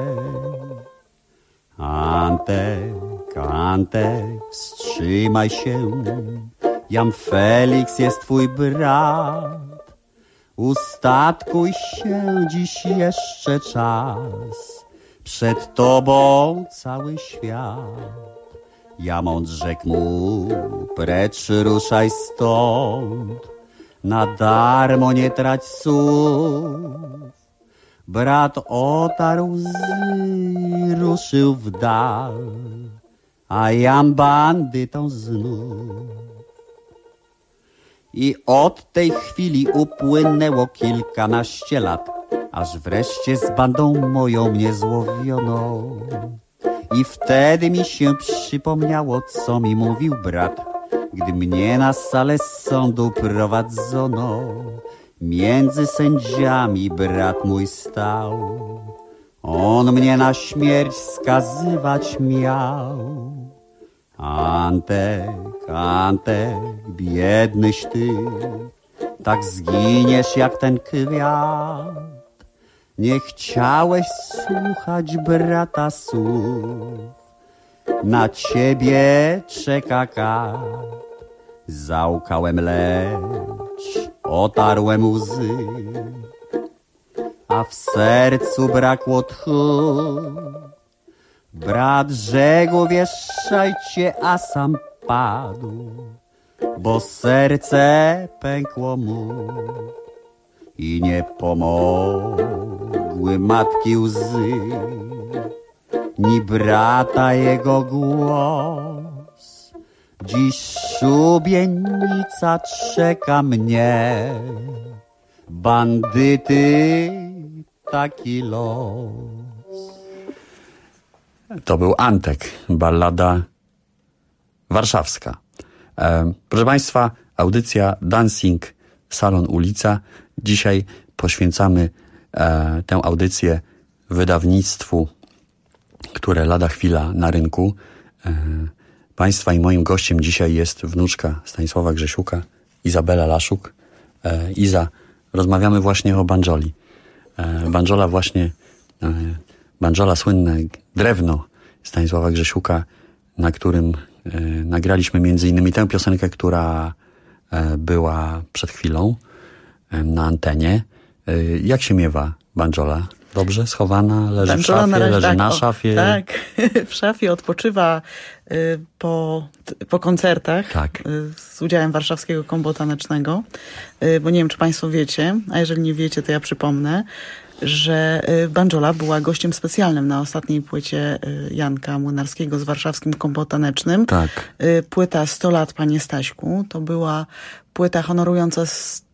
Antek, Antek, wstrzymaj się, jam Felix jest twój brat. Ustatkuj się, dziś jeszcze czas, przed tobą cały świat. Ja mądrze rzekł mu, precz ruszaj stąd, na darmo nie trać słów. Brat otarł łzy, ruszył w dal, a jam bandytą znów. I od tej chwili upłynęło kilkanaście lat, aż wreszcie z bandą moją mnie złowiono. I wtedy mi się przypomniało, co mi mówił brat, gdy mnie na salę sądu prowadzono. Między sędziami brat mój stał, on mnie na śmierć skazywać miał. Antek, Antek, biednyś ty, tak zginiesz jak ten kwiat. Nie chciałeś słuchać brata słów, na ciebie czeka kat. Załkałem, lecz otarłem łzy, a w sercu brakło tchu. Brat rzekł, wieszajcie, a sam padł, bo serce pękło mu i nie pomogły matki łzy, ni brata jego głos. Dziś szubienica czeka mnie, bandyty, taki los.
To był Antek, ballada warszawska. E, proszę Państwa, audycja Dancing Salon Ulica. Dzisiaj poświęcamy e, tę audycję wydawnictwu, które lada chwila na rynku. E, Państwa i moim gościem dzisiaj jest wnuczka Stanisława Grzesiuka, Izabela Laszuk. E, Iza, rozmawiamy właśnie o banjoli. E, banjola właśnie, e, banjola słynne, drewno Stanisława Grzesiuka, na którym e, nagraliśmy między innymi tę piosenkę, która e, była przed chwilą e, na antenie. E, jak się miewa banjola? Dobrze schowana? Leży banjola w szafie? Na razie, leży tak, na szafie?
O, tak, w szafie odpoczywa y, po, t, po koncertach
tak.
y, z udziałem Warszawskiego Kombo Tanecznego, y, bo nie wiem, czy Państwo wiecie, a jeżeli nie wiecie, to ja przypomnę, że banjola była gościem specjalnym na ostatniej płycie Janka Młynarskiego z Warszawskim Kombo Tanecznym.
Tak.
Płyta sto lat, Panie Staśku. To była płyta honorująca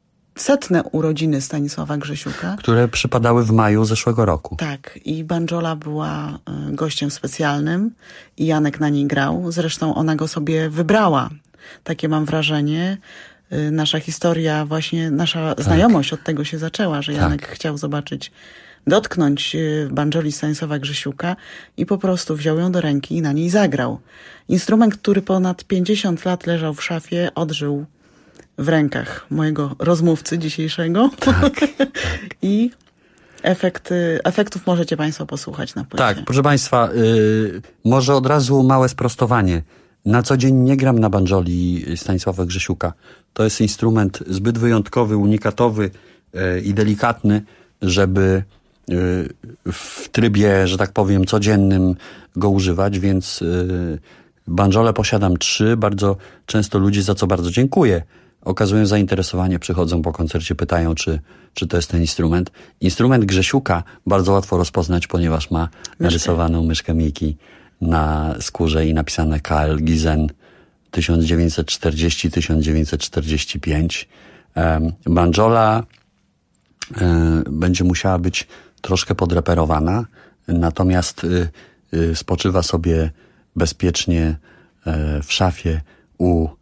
setne urodziny Stanisława Grzesiuka.
Które przypadały w maju zeszłego roku.
Tak. I banjola była gościem specjalnym i Janek na niej grał. Zresztą ona go sobie wybrała. Takie mam wrażenie. Nasza historia, właśnie nasza tak. znajomość od tego się zaczęła, że Janek tak. chciał zobaczyć, dotknąć banjoli Stanisława Grzesiuka i po prostu wziął ją do ręki i na niej zagrał. Instrument, który ponad pięćdziesiąt lat leżał w szafie, odżył w rękach mojego rozmówcy dzisiejszego.
Tak, tak.
I efekt, efektów możecie Państwo posłuchać na płycie.
Tak, proszę Państwa, yy, może od razu małe sprostowanie. Na co dzień nie gram na banjoli Stanisława Grzesiuka. To jest instrument zbyt wyjątkowy, unikatowy yy, i delikatny, żeby yy, w trybie, że tak powiem, codziennym go używać, więc yy, banjole posiadam trzy. Bardzo często ludzie, za co bardzo dziękuję, okazują zainteresowanie, przychodzą po koncercie, pytają, czy, czy to jest ten instrument. Instrument Grzesiuka bardzo łatwo rozpoznać, ponieważ ma narysowaną myszkę Miki na skórze i napisane K L Gizen tysiąc dziewięćset czterdziesty do tysiąc dziewięćset czterdziesty piąty. Um, banjola um, będzie musiała być troszkę podreperowana, natomiast y, y, spoczywa sobie bezpiecznie y, w szafie u y,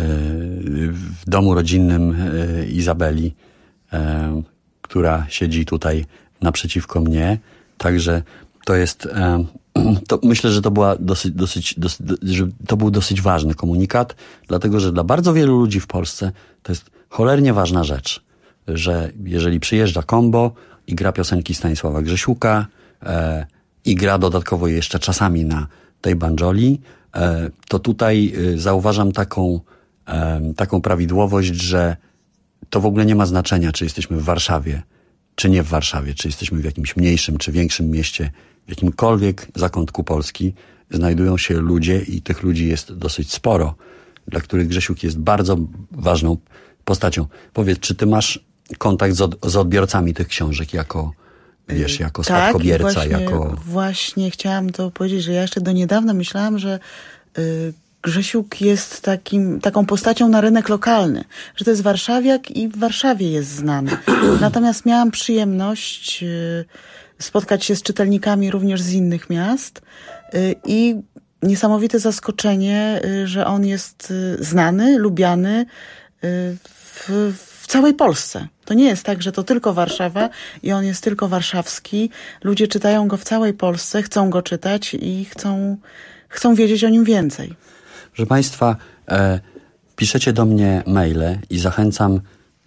w domu rodzinnym y, Izabeli, y, która siedzi tutaj naprzeciwko mnie. Także to jest y, To myślę, że to była dosyć, dosyć, dosyć, że to był dosyć ważny komunikat, dlatego że dla bardzo wielu ludzi w Polsce to jest cholernie ważna rzecz, że jeżeli przyjeżdża kombo i gra piosenki Stanisława Grzesiuka e, i gra dodatkowo jeszcze czasami na tej banjoli, e, to tutaj e, zauważam taką, e, taką prawidłowość, że to w ogóle nie ma znaczenia, czy jesteśmy w Warszawie, czy nie w Warszawie, czy jesteśmy w jakimś mniejszym, czy większym mieście, w jakimkolwiek zakątku Polski znajdują się ludzie i tych ludzi jest dosyć sporo, dla których Grzesiuk jest bardzo ważną postacią. Powiedz, czy ty masz kontakt z, od, z odbiorcami tych książek jako, wiesz, jako spadkobierca,
tak, właśnie,
jako...
właśnie chciałam to powiedzieć, że ja jeszcze do niedawna myślałam, że y, Grzesiuk jest takim, taką postacią na rynek lokalny, że to jest warszawiak i w Warszawie jest znany. Natomiast miałam przyjemność y, spotkać się z czytelnikami również z innych miast y, i niesamowite zaskoczenie, y, że on jest y, znany, lubiany y, w, w całej Polsce. To nie jest tak, że to tylko Warszawa i on jest tylko warszawski. Ludzie czytają go w całej Polsce, chcą go czytać i chcą, chcą wiedzieć o nim więcej.
Proszę Państwa, e, piszecie do mnie maile i zachęcam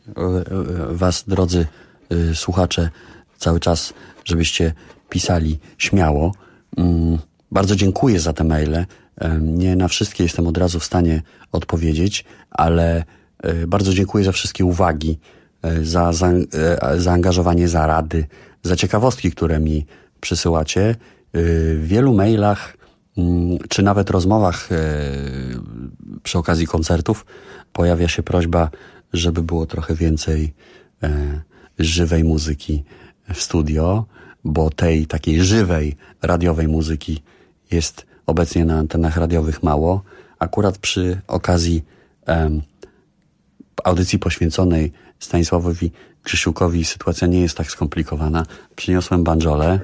was, drodzy słuchacze, cały czas, żebyście pisali śmiało. Bardzo dziękuję za te maile. Nie na wszystkie jestem od razu w stanie odpowiedzieć, ale bardzo dziękuję za wszystkie uwagi, za, za zaangażowanie, za rady, za ciekawostki, które mi przysyłacie. W wielu mailach, czy nawet rozmowach przy okazji koncertów pojawia się prośba, żeby było trochę więcej żywej muzyki w studio, bo tej takiej żywej radiowej muzyki jest obecnie na antenach radiowych mało. Akurat przy okazji um, audycji poświęconej Stanisławowi Grzesiukowi sytuacja nie jest tak skomplikowana. Przyniosłem banjolę.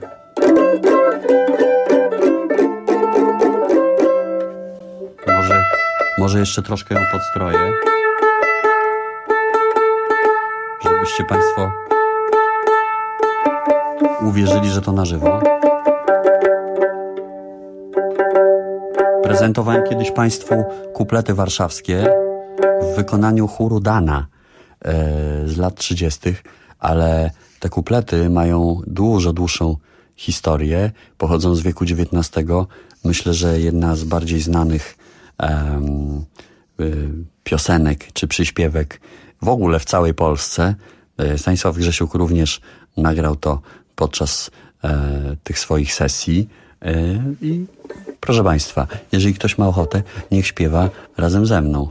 Może, może jeszcze troszkę ją podstroję, żebyście Państwo uwierzyli, że to na żywo. Prezentowałem kiedyś Państwu kuplety warszawskie w wykonaniu chóru Dana e, z lat trzydziestych, ale te kuplety mają dużo dłuższą historię, pochodzą z wieku dziewiętnastego. Myślę, że jedna z bardziej znanych um, y, piosenek czy przyśpiewek w ogóle w całej Polsce. Stanisław Grzesiuk również nagrał to podczas e, tych swoich sesji. E, I proszę Państwa, jeżeli ktoś ma ochotę, niech śpiewa razem ze mną.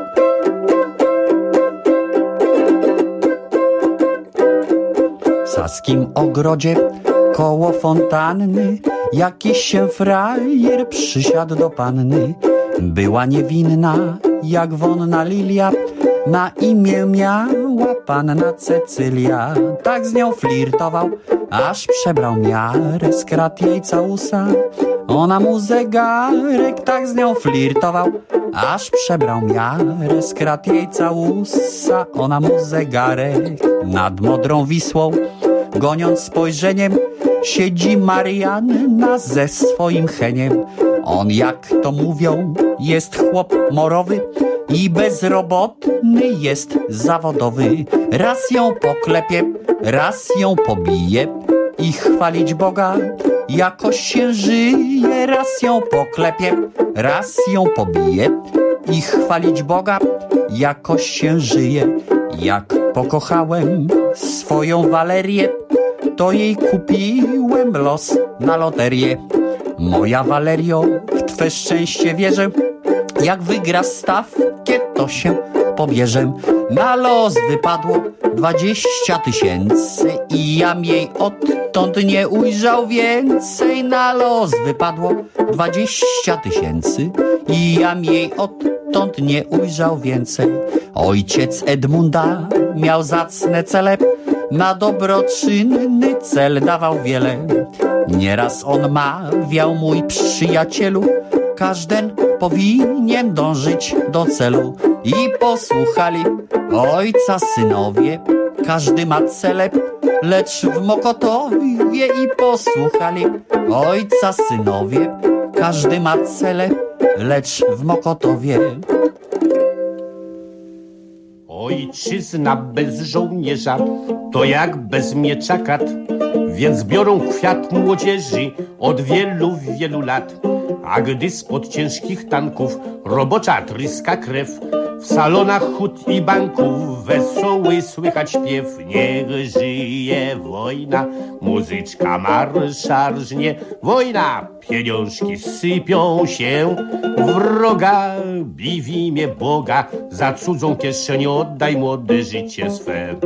W saskim ogrodzie koło fontanny jakiś się frajer przysiadł do panny. Była niewinna jak wonna lilia, na imię miała panna Cecylia. Tak z nią flirtował, aż przebrał miarę, skradł jej całusa. Ona mu zegarek, tak z nią flirtował, aż przebrał miarę, skradł jej całusa. Ona mu zegarek. Nad modrą Wisłą, goniąc spojrzeniem, siedzi Marianna ze swoim heniem. On, jak to mówią, jest chłop morowy i bezrobotny jest zawodowy. Raz ją poklepie, raz ją pobije i chwalić Boga jakoś się żyje. Raz ją poklepie, raz ją pobije i chwalić Boga jakoś się żyje. Jak pokochałem swoją Walerię, to jej kupiłem los na loterię. Moja Walerio, w Twe szczęście wierzę, jak wygra stawkę, to się pobierzem. Na los wypadło dwadzieścia tysięcy i jam jej odtąd nie ujrzał więcej. Na los wypadło dwadzieścia tysięcy i jam jej odtąd nie ujrzał więcej. Ojciec Edmunda miał zacne cele, na dobroczynny cel dawał wiele. Nieraz on mawiał, mój przyjacielu, każden powinien dążyć do celu. I posłuchali ojca synowie, każdy ma cele, lecz w Mokotowie. I posłuchali ojca synowie, każdy ma cele, lecz w Mokotowie.
Ojczyzna bez żołnierza to jak bez miecza kat, więc biorą kwiat młodzieży od wielu, wielu lat. A gdy spod ciężkich tanków robocza tryska krew, w salonach hut i banków wesoły słychać śpiew. Niech żyje wojna, muzyczka marsza rżnie. Wojna, pieniążki sypią się, wroga bij w imię Boga, za cudzą kieszeń oddaj młode życie swe.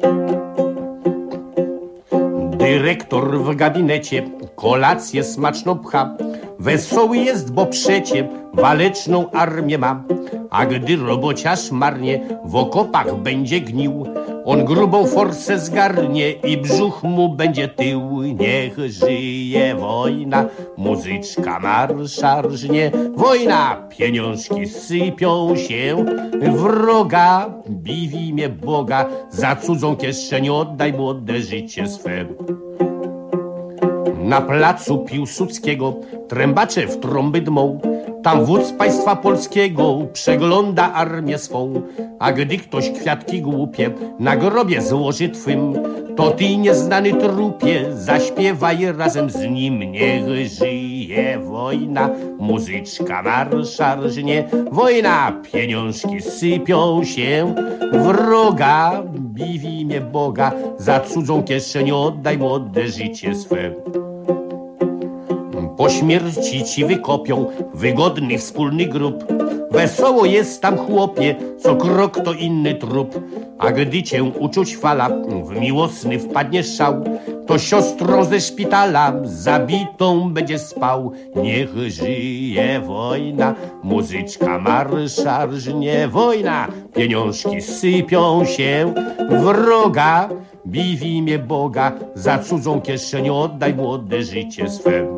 Dyrektor w gabinecie kolację smaczną pcha, wesoły jest, bo przecie waleczną armię ma. A gdy robociarz marnie w okopach będzie gnił, on grubą forsę zgarnie i brzuch mu będzie tył. Niech żyje wojna, muzyczka marsza rżnie. Wojna, pieniążki sypią się, wroga bij w imię Boga, za cudzą kieszeń oddaj młode życie swe. Na placu Piłsudskiego trębacze w trąby dmą. Tam wódz państwa polskiego przegląda armię swą. A gdy ktoś kwiatki głupie na grobie złoży twym, to ty, nieznany trupie, zaśpiewaj razem z nim. Niech żyje wojna, muzyczka marsza rżnie. Wojna, pieniążki sypią się, wroga bij w imię Boga. Za cudzą kieszeń oddaj młode życie swe. Po śmierci ci wykopią wygodny wspólny grób. Wesoło jest tam, chłopie, co krok to inny trup. A gdy cię uczuć fala, w miłosny wpadnie szał, to siostrą ze szpitala zabitą będzie spał. Niech żyje wojna, muzyczka marsza rżnie. Wojna, pieniążki sypią się, wroga bij w imię Boga. Za cudzą kieszeń oddaj młode życie swe.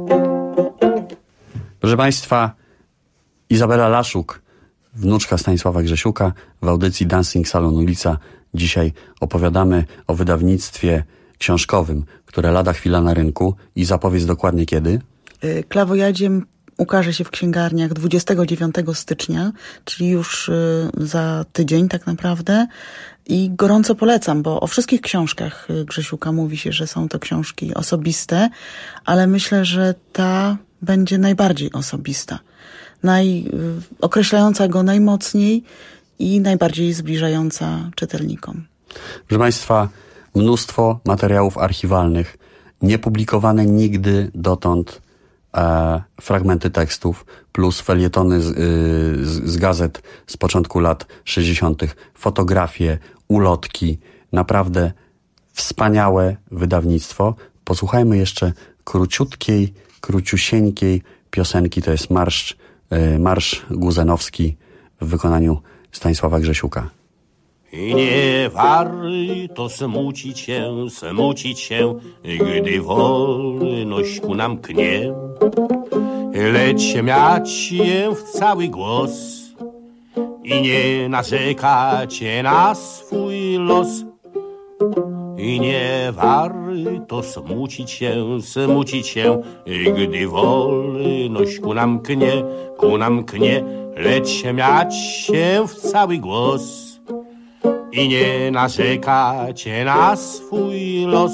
Proszę Państwa, Izabela Laszuk, wnuczka Stanisława Grzesiuka, w audycji Dancing Salon Ulica. Dzisiaj opowiadamy o wydawnictwie książkowym, które lada chwila na rynku. I zapowiedz dokładnie kiedy?
Klawojadziem ukaże się w księgarniach dwudziestego dziewiątego stycznia, czyli już za tydzień tak naprawdę. I gorąco polecam, bo o wszystkich książkach Grzesiuka mówi się, że są to książki osobiste, ale myślę, że ta będzie najbardziej osobista. Naj, określająca go najmocniej i najbardziej zbliżająca czytelnikom.
Proszę Państwa, mnóstwo materiałów archiwalnych, niepublikowane nigdy dotąd e, fragmenty tekstów, plus felietony z, y, z, z gazet z początku lat sześćdziesiątych, fotografie, ulotki. Naprawdę wspaniałe wydawnictwo. Posłuchajmy jeszcze króciutkiej, króciusieńkiej piosenki. To jest marsz, y, marsz guzenowski w wykonaniu Stanisława Grzesiuka.
I nie warto smucić się, smucić się, gdy wolność ku nam knie, lecz śmiać się w cały głos i nie narzekać na swój los. I nie warto smucić się, smucić się, gdy wolność ku nam knie, ku nam knie, lecz śmiać się w cały głos i nie narzekać na swój los.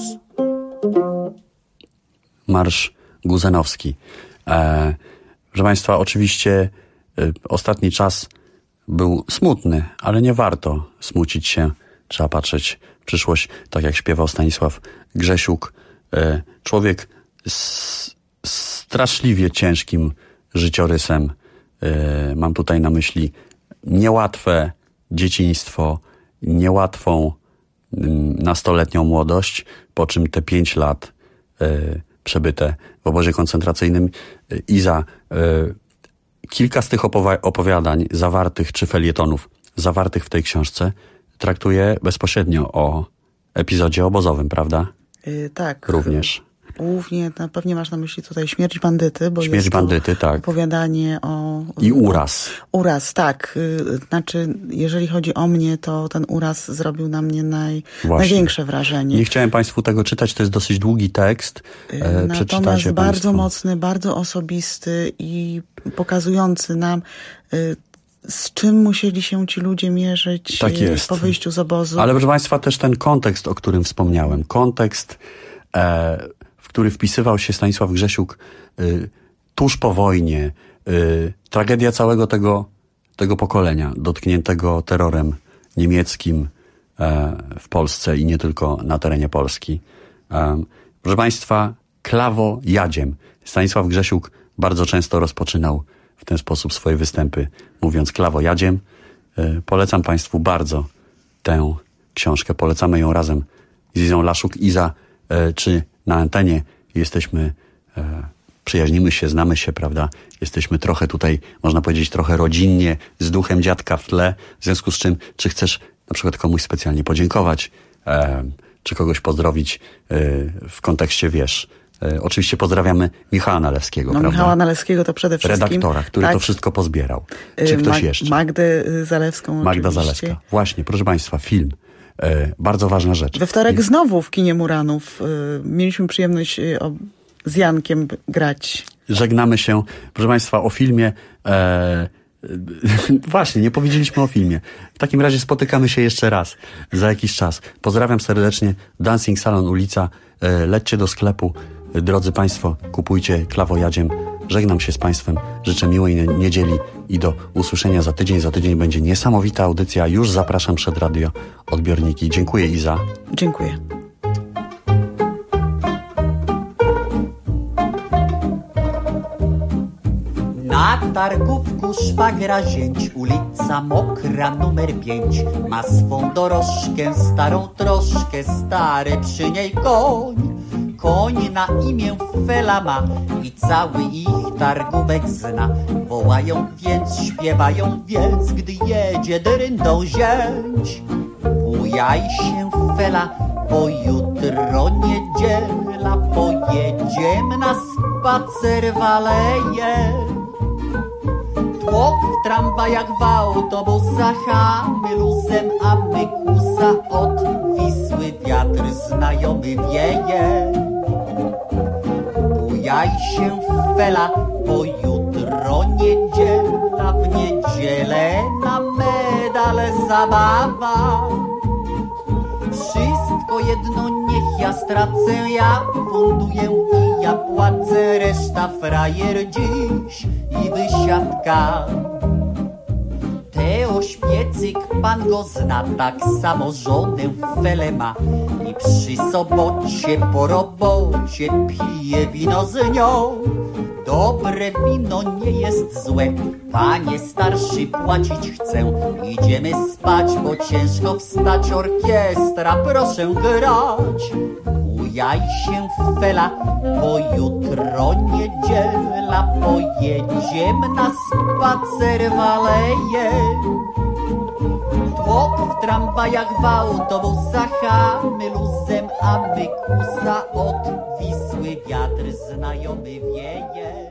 Marsz guzenowski. E, proszę Państwa, oczywiście e, ostatni czas był smutny, ale nie warto smucić się. Trzeba patrzeć w przyszłość, tak jak śpiewał Stanisław Grzesiuk. E, człowiek z straszliwie ciężkim życiorysem. E, mam tutaj na myśli niełatwe dzieciństwo, niełatwą nastoletnią młodość, po czym te pięć lat y, przebyte w obozie koncentracyjnym. Iza, y, kilka z tych opowa- opowiadań zawartych, czy felietonów zawartych w tej książce traktuje bezpośrednio o epizodzie obozowym, prawda?
Yy, tak.
Również.
Głównie, na, pewnie masz na myśli tutaj Śmierć bandyty, bo
Śmierć
jest
bandyty, tak.
opowiadanie o...
I uraz.
O, uraz, tak. Yy, znaczy, jeżeli chodzi o mnie, to ten uraz zrobił na mnie naj, największe wrażenie.
Nie chciałem Państwu tego czytać, to jest dosyć długi tekst.
Yy, natomiast bardzo państwu. mocny, bardzo osobisty i pokazujący nam... Yy, z czym musieli się ci ludzie mierzyć
tak jest.
po wyjściu z obozu.
Ale proszę Państwa, też ten kontekst, o którym wspomniałem. Kontekst, e, w który wpisywał się Stanisław Grzesiuk e, tuż po wojnie. E, tragedia całego tego, tego pokolenia, dotkniętego terrorem niemieckim e, w Polsce i nie tylko na terenie Polski. E, proszę Państwa, klawojadziem. Stanisław Grzesiuk bardzo często rozpoczynał w ten sposób swoje występy, mówiąc klawojadziem. Yy, polecam Państwu bardzo tę książkę. Polecamy ją razem z Izą Laszuk. Iza, yy, czy na antenie jesteśmy, yy, przyjaźnimy się, znamy się, prawda? Jesteśmy trochę tutaj, można powiedzieć, trochę rodzinnie, z duchem dziadka w tle. W związku z czym, czy chcesz na przykład komuś specjalnie podziękować, yy, czy kogoś pozdrowić yy, w kontekście, wiesz... E, oczywiście pozdrawiamy Michała Nalewskiego,
no,
prawda?
Michała Nalewskiego to przede wszystkim...
Redaktora, który
tak.
to wszystko pozbierał. Czy ktoś
Mag-
jeszcze?
Magdę Zalewską
Magda
oczywiście.
Zalewska. Właśnie, proszę Państwa, film. E, bardzo ważna rzecz.
We wtorek
I...
znowu w kinie Muranów e, mieliśmy przyjemność e, z Jankiem grać.
Żegnamy się, proszę Państwa, o filmie. E, właśnie, nie powiedzieliśmy o filmie. W takim razie spotykamy się jeszcze raz za jakiś czas. Pozdrawiam serdecznie. Dancing Salon Ulica. E, lećcie do sklepu. Drodzy Państwo, kupujcie klawojadziem. Żegnam się z Państwem. Życzę miłej niedzieli i do usłyszenia za tydzień. Za tydzień będzie niesamowita audycja. Już zapraszam przed radio odbiorniki. Dziękuję, Iza.
Dziękuję.
Na targówku szwagra zięć, ulica Mokra numer pięć. Ma swą dorożkę, starą troszkę, stary przy niej koń. Koń na imię Fela ma i cały ich targówek zna. Wołają więc, śpiewają więc, gdy jedzie dryndą zięć. Bujaj się Fela, bo jutro niedziela, pojedziemy na spacer w aleję. Tłok w tramwajach, w autobusach, a my luzem, a my kusa. Od Wisły wiatr znajomy wieje. Bujaj się Fela, bo jutro niedziela, w niedzielę na medal zabawa. Wszystko jedno niech ja stracę, ja funduję i ja płacę, reszta frajer dziś i wysiadka. Teo Śpiecyk, pan go zna, tak samo żonę Felę ma i przy sobocie po robocie pije wino z nią. Dobre wino nie jest złe, panie starszy, płacić chcę. Idziemy spać, bo ciężko wstać, orkiestra proszę grać. Bujaj się Fela, bo jutro niedziela, pojedziemy na spacer w aleję. Tłok w tramwajach, w autobusach, a my luzem, a my kusa. Od Wisły wiatr znajomy wieje.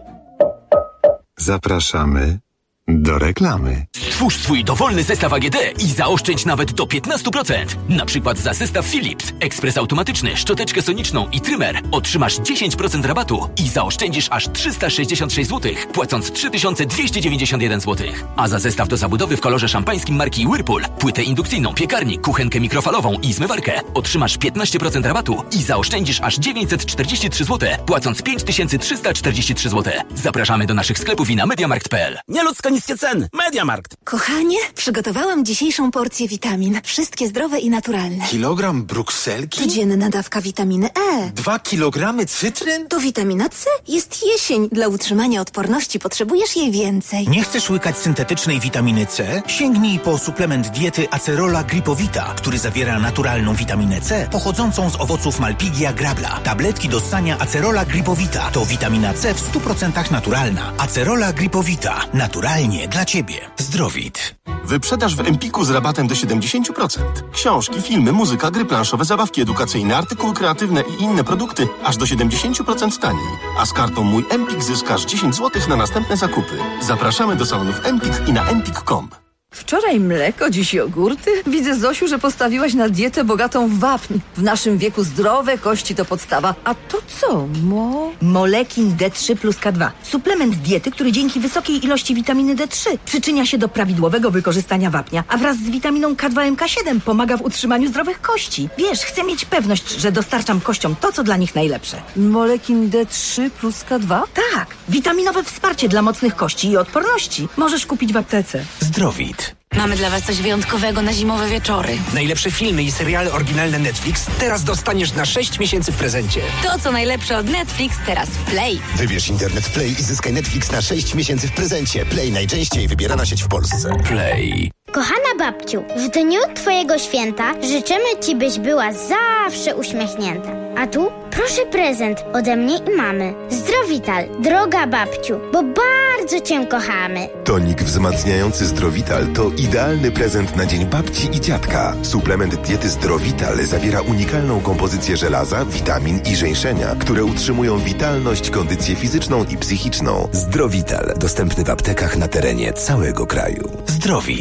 Zapraszamy do reklamy.
Stwórz swój dowolny zestaw A G D i zaoszczędź nawet do piętnaście procent. Na przykład za zestaw Philips, ekspres automatyczny, szczoteczkę soniczną i trymer otrzymasz dziesięć procent rabatu i zaoszczędzisz aż trzysta sześćdziesiąt sześć złotych, płacąc trzy tysiące dwieście dziewięćdziesiąt jeden złotych. A za zestaw do zabudowy w kolorze szampańskim marki Whirlpool, płytę indukcyjną, piekarnik, kuchenkę mikrofalową i zmywarkę otrzymasz piętnaście procent rabatu i zaoszczędzisz aż dziewięćset czterdzieści trzy złote, płacąc pięć tysięcy trzysta czterdzieści trzy złote. Zapraszamy do naszych sklepów i na mediamarkt kropka p l.
Nieludzko niskie ceny. Mediamarkt.
Kochanie, przygotowałam dzisiejszą porcję witamin. Wszystkie zdrowe i naturalne.
Kilogram brukselki?
Codzienna dawka witaminy E.
Dwa kilogramy cytryn?
To witamina C. Jest jesień. Dla utrzymania odporności potrzebujesz jej więcej.
Nie chcesz łykać syntetycznej witaminy C? Sięgnij po suplement diety Acerola Gripowita, który zawiera naturalną witaminę C pochodzącą z owoców Malpigia grabla. Tabletki do ssania Acerola Gripowita to witamina C w stu procentach naturalna. Acerola Gripowita. Naturalnie dla Ciebie. Zdrowit.
Wyprzedaż w Empiku z rabatem do siedemdziesiąt procent. Książki, filmy, muzyka, gry planszowe, zabawki edukacyjne, artykuły kreatywne i inne produkty aż do siedemdziesiąt procent taniej. A z kartą Mój Empik zyskasz dziesięć złotych na następne zakupy. Zapraszamy do salonów Empik i na empik kropka com.
Wczoraj mleko, dziś jogurty. Widzę, Zosiu, że postawiłaś na dietę bogatą w wapń. W naszym wieku zdrowe kości to podstawa. A to co, mo?
Molekin D trzy plus K dwa. Suplement diety, który dzięki wysokiej ilości witaminy D trzy przyczynia się do prawidłowego wykorzystania wapnia, a wraz z witaminą K dwa M K siedem pomaga w utrzymaniu zdrowych kości. Wiesz, chcę mieć pewność, że dostarczam kościom to, co dla nich najlepsze.
Molekin D trzy plus K dwa?
Tak. Witaminowe wsparcie dla mocnych kości i odporności. Możesz kupić w aptece.
Zdrowit.
Mamy dla Was coś wyjątkowego na zimowe wieczory.
Najlepsze filmy i seriale oryginalne Netflix teraz dostaniesz na sześć miesięcy w prezencie.
To, co najlepsze od Netflix, teraz w Play.
Wybierz internet Play i zyskaj Netflix na sześć miesięcy w prezencie. Play najczęściej wybierana sieć w Polsce.
Play.
Kochana babciu, w dniu Twojego święta życzymy Ci, byś była zawsze uśmiechnięta. A tu proszę prezent ode mnie i mamy. Zdrowital, droga babciu, bo bardzo Cię kochamy.
Tonik wzmacniający Zdrowital to idealny prezent na dzień babci i dziadka. Suplement diety Zdrowital zawiera unikalną kompozycję żelaza, witamin i żeńszenia, które utrzymują witalność, kondycję fizyczną i psychiczną. Zdrowital dostępny w aptekach na terenie całego kraju.
Zdrowit.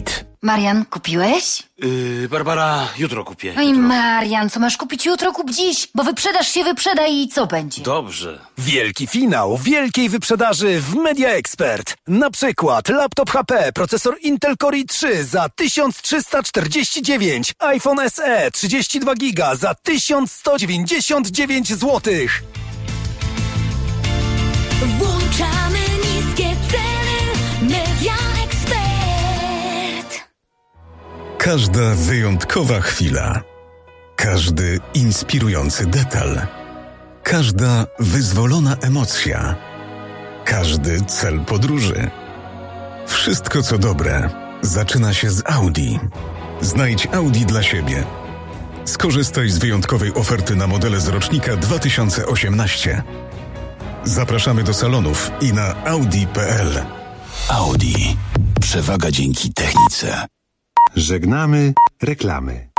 Marian, kupiłeś?
Yy, Barbara, jutro kupię.
No i Marian, co masz kupić jutro, kup dziś, bo wyprzedaż się wyprzeda i co będzie?
Dobrze.
Wielki finał wielkiej wyprzedaży w Media Expert. Na przykład laptop H P, procesor Intel Core i trzy za tysiąc trzysta czterdzieści dziewięć, iPhone S E trzydzieści dwa giga za tysiąc sto dziewięćdziesiąt dziewięć złotych.
Włączamy niskie ceny. Media Expert.
Każda wyjątkowa chwila, każdy inspirujący detal, każda wyzwolona emocja, każdy cel podróży. Wszystko co dobre zaczyna się z Audi. Znajdź Audi dla siebie. Skorzystaj z wyjątkowej oferty na modele z rocznika dwa tysiące osiemnaście. Zapraszamy do salonów i na audi kropka p l.
Audi. Przewaga dzięki technice.
Żegnamy reklamy.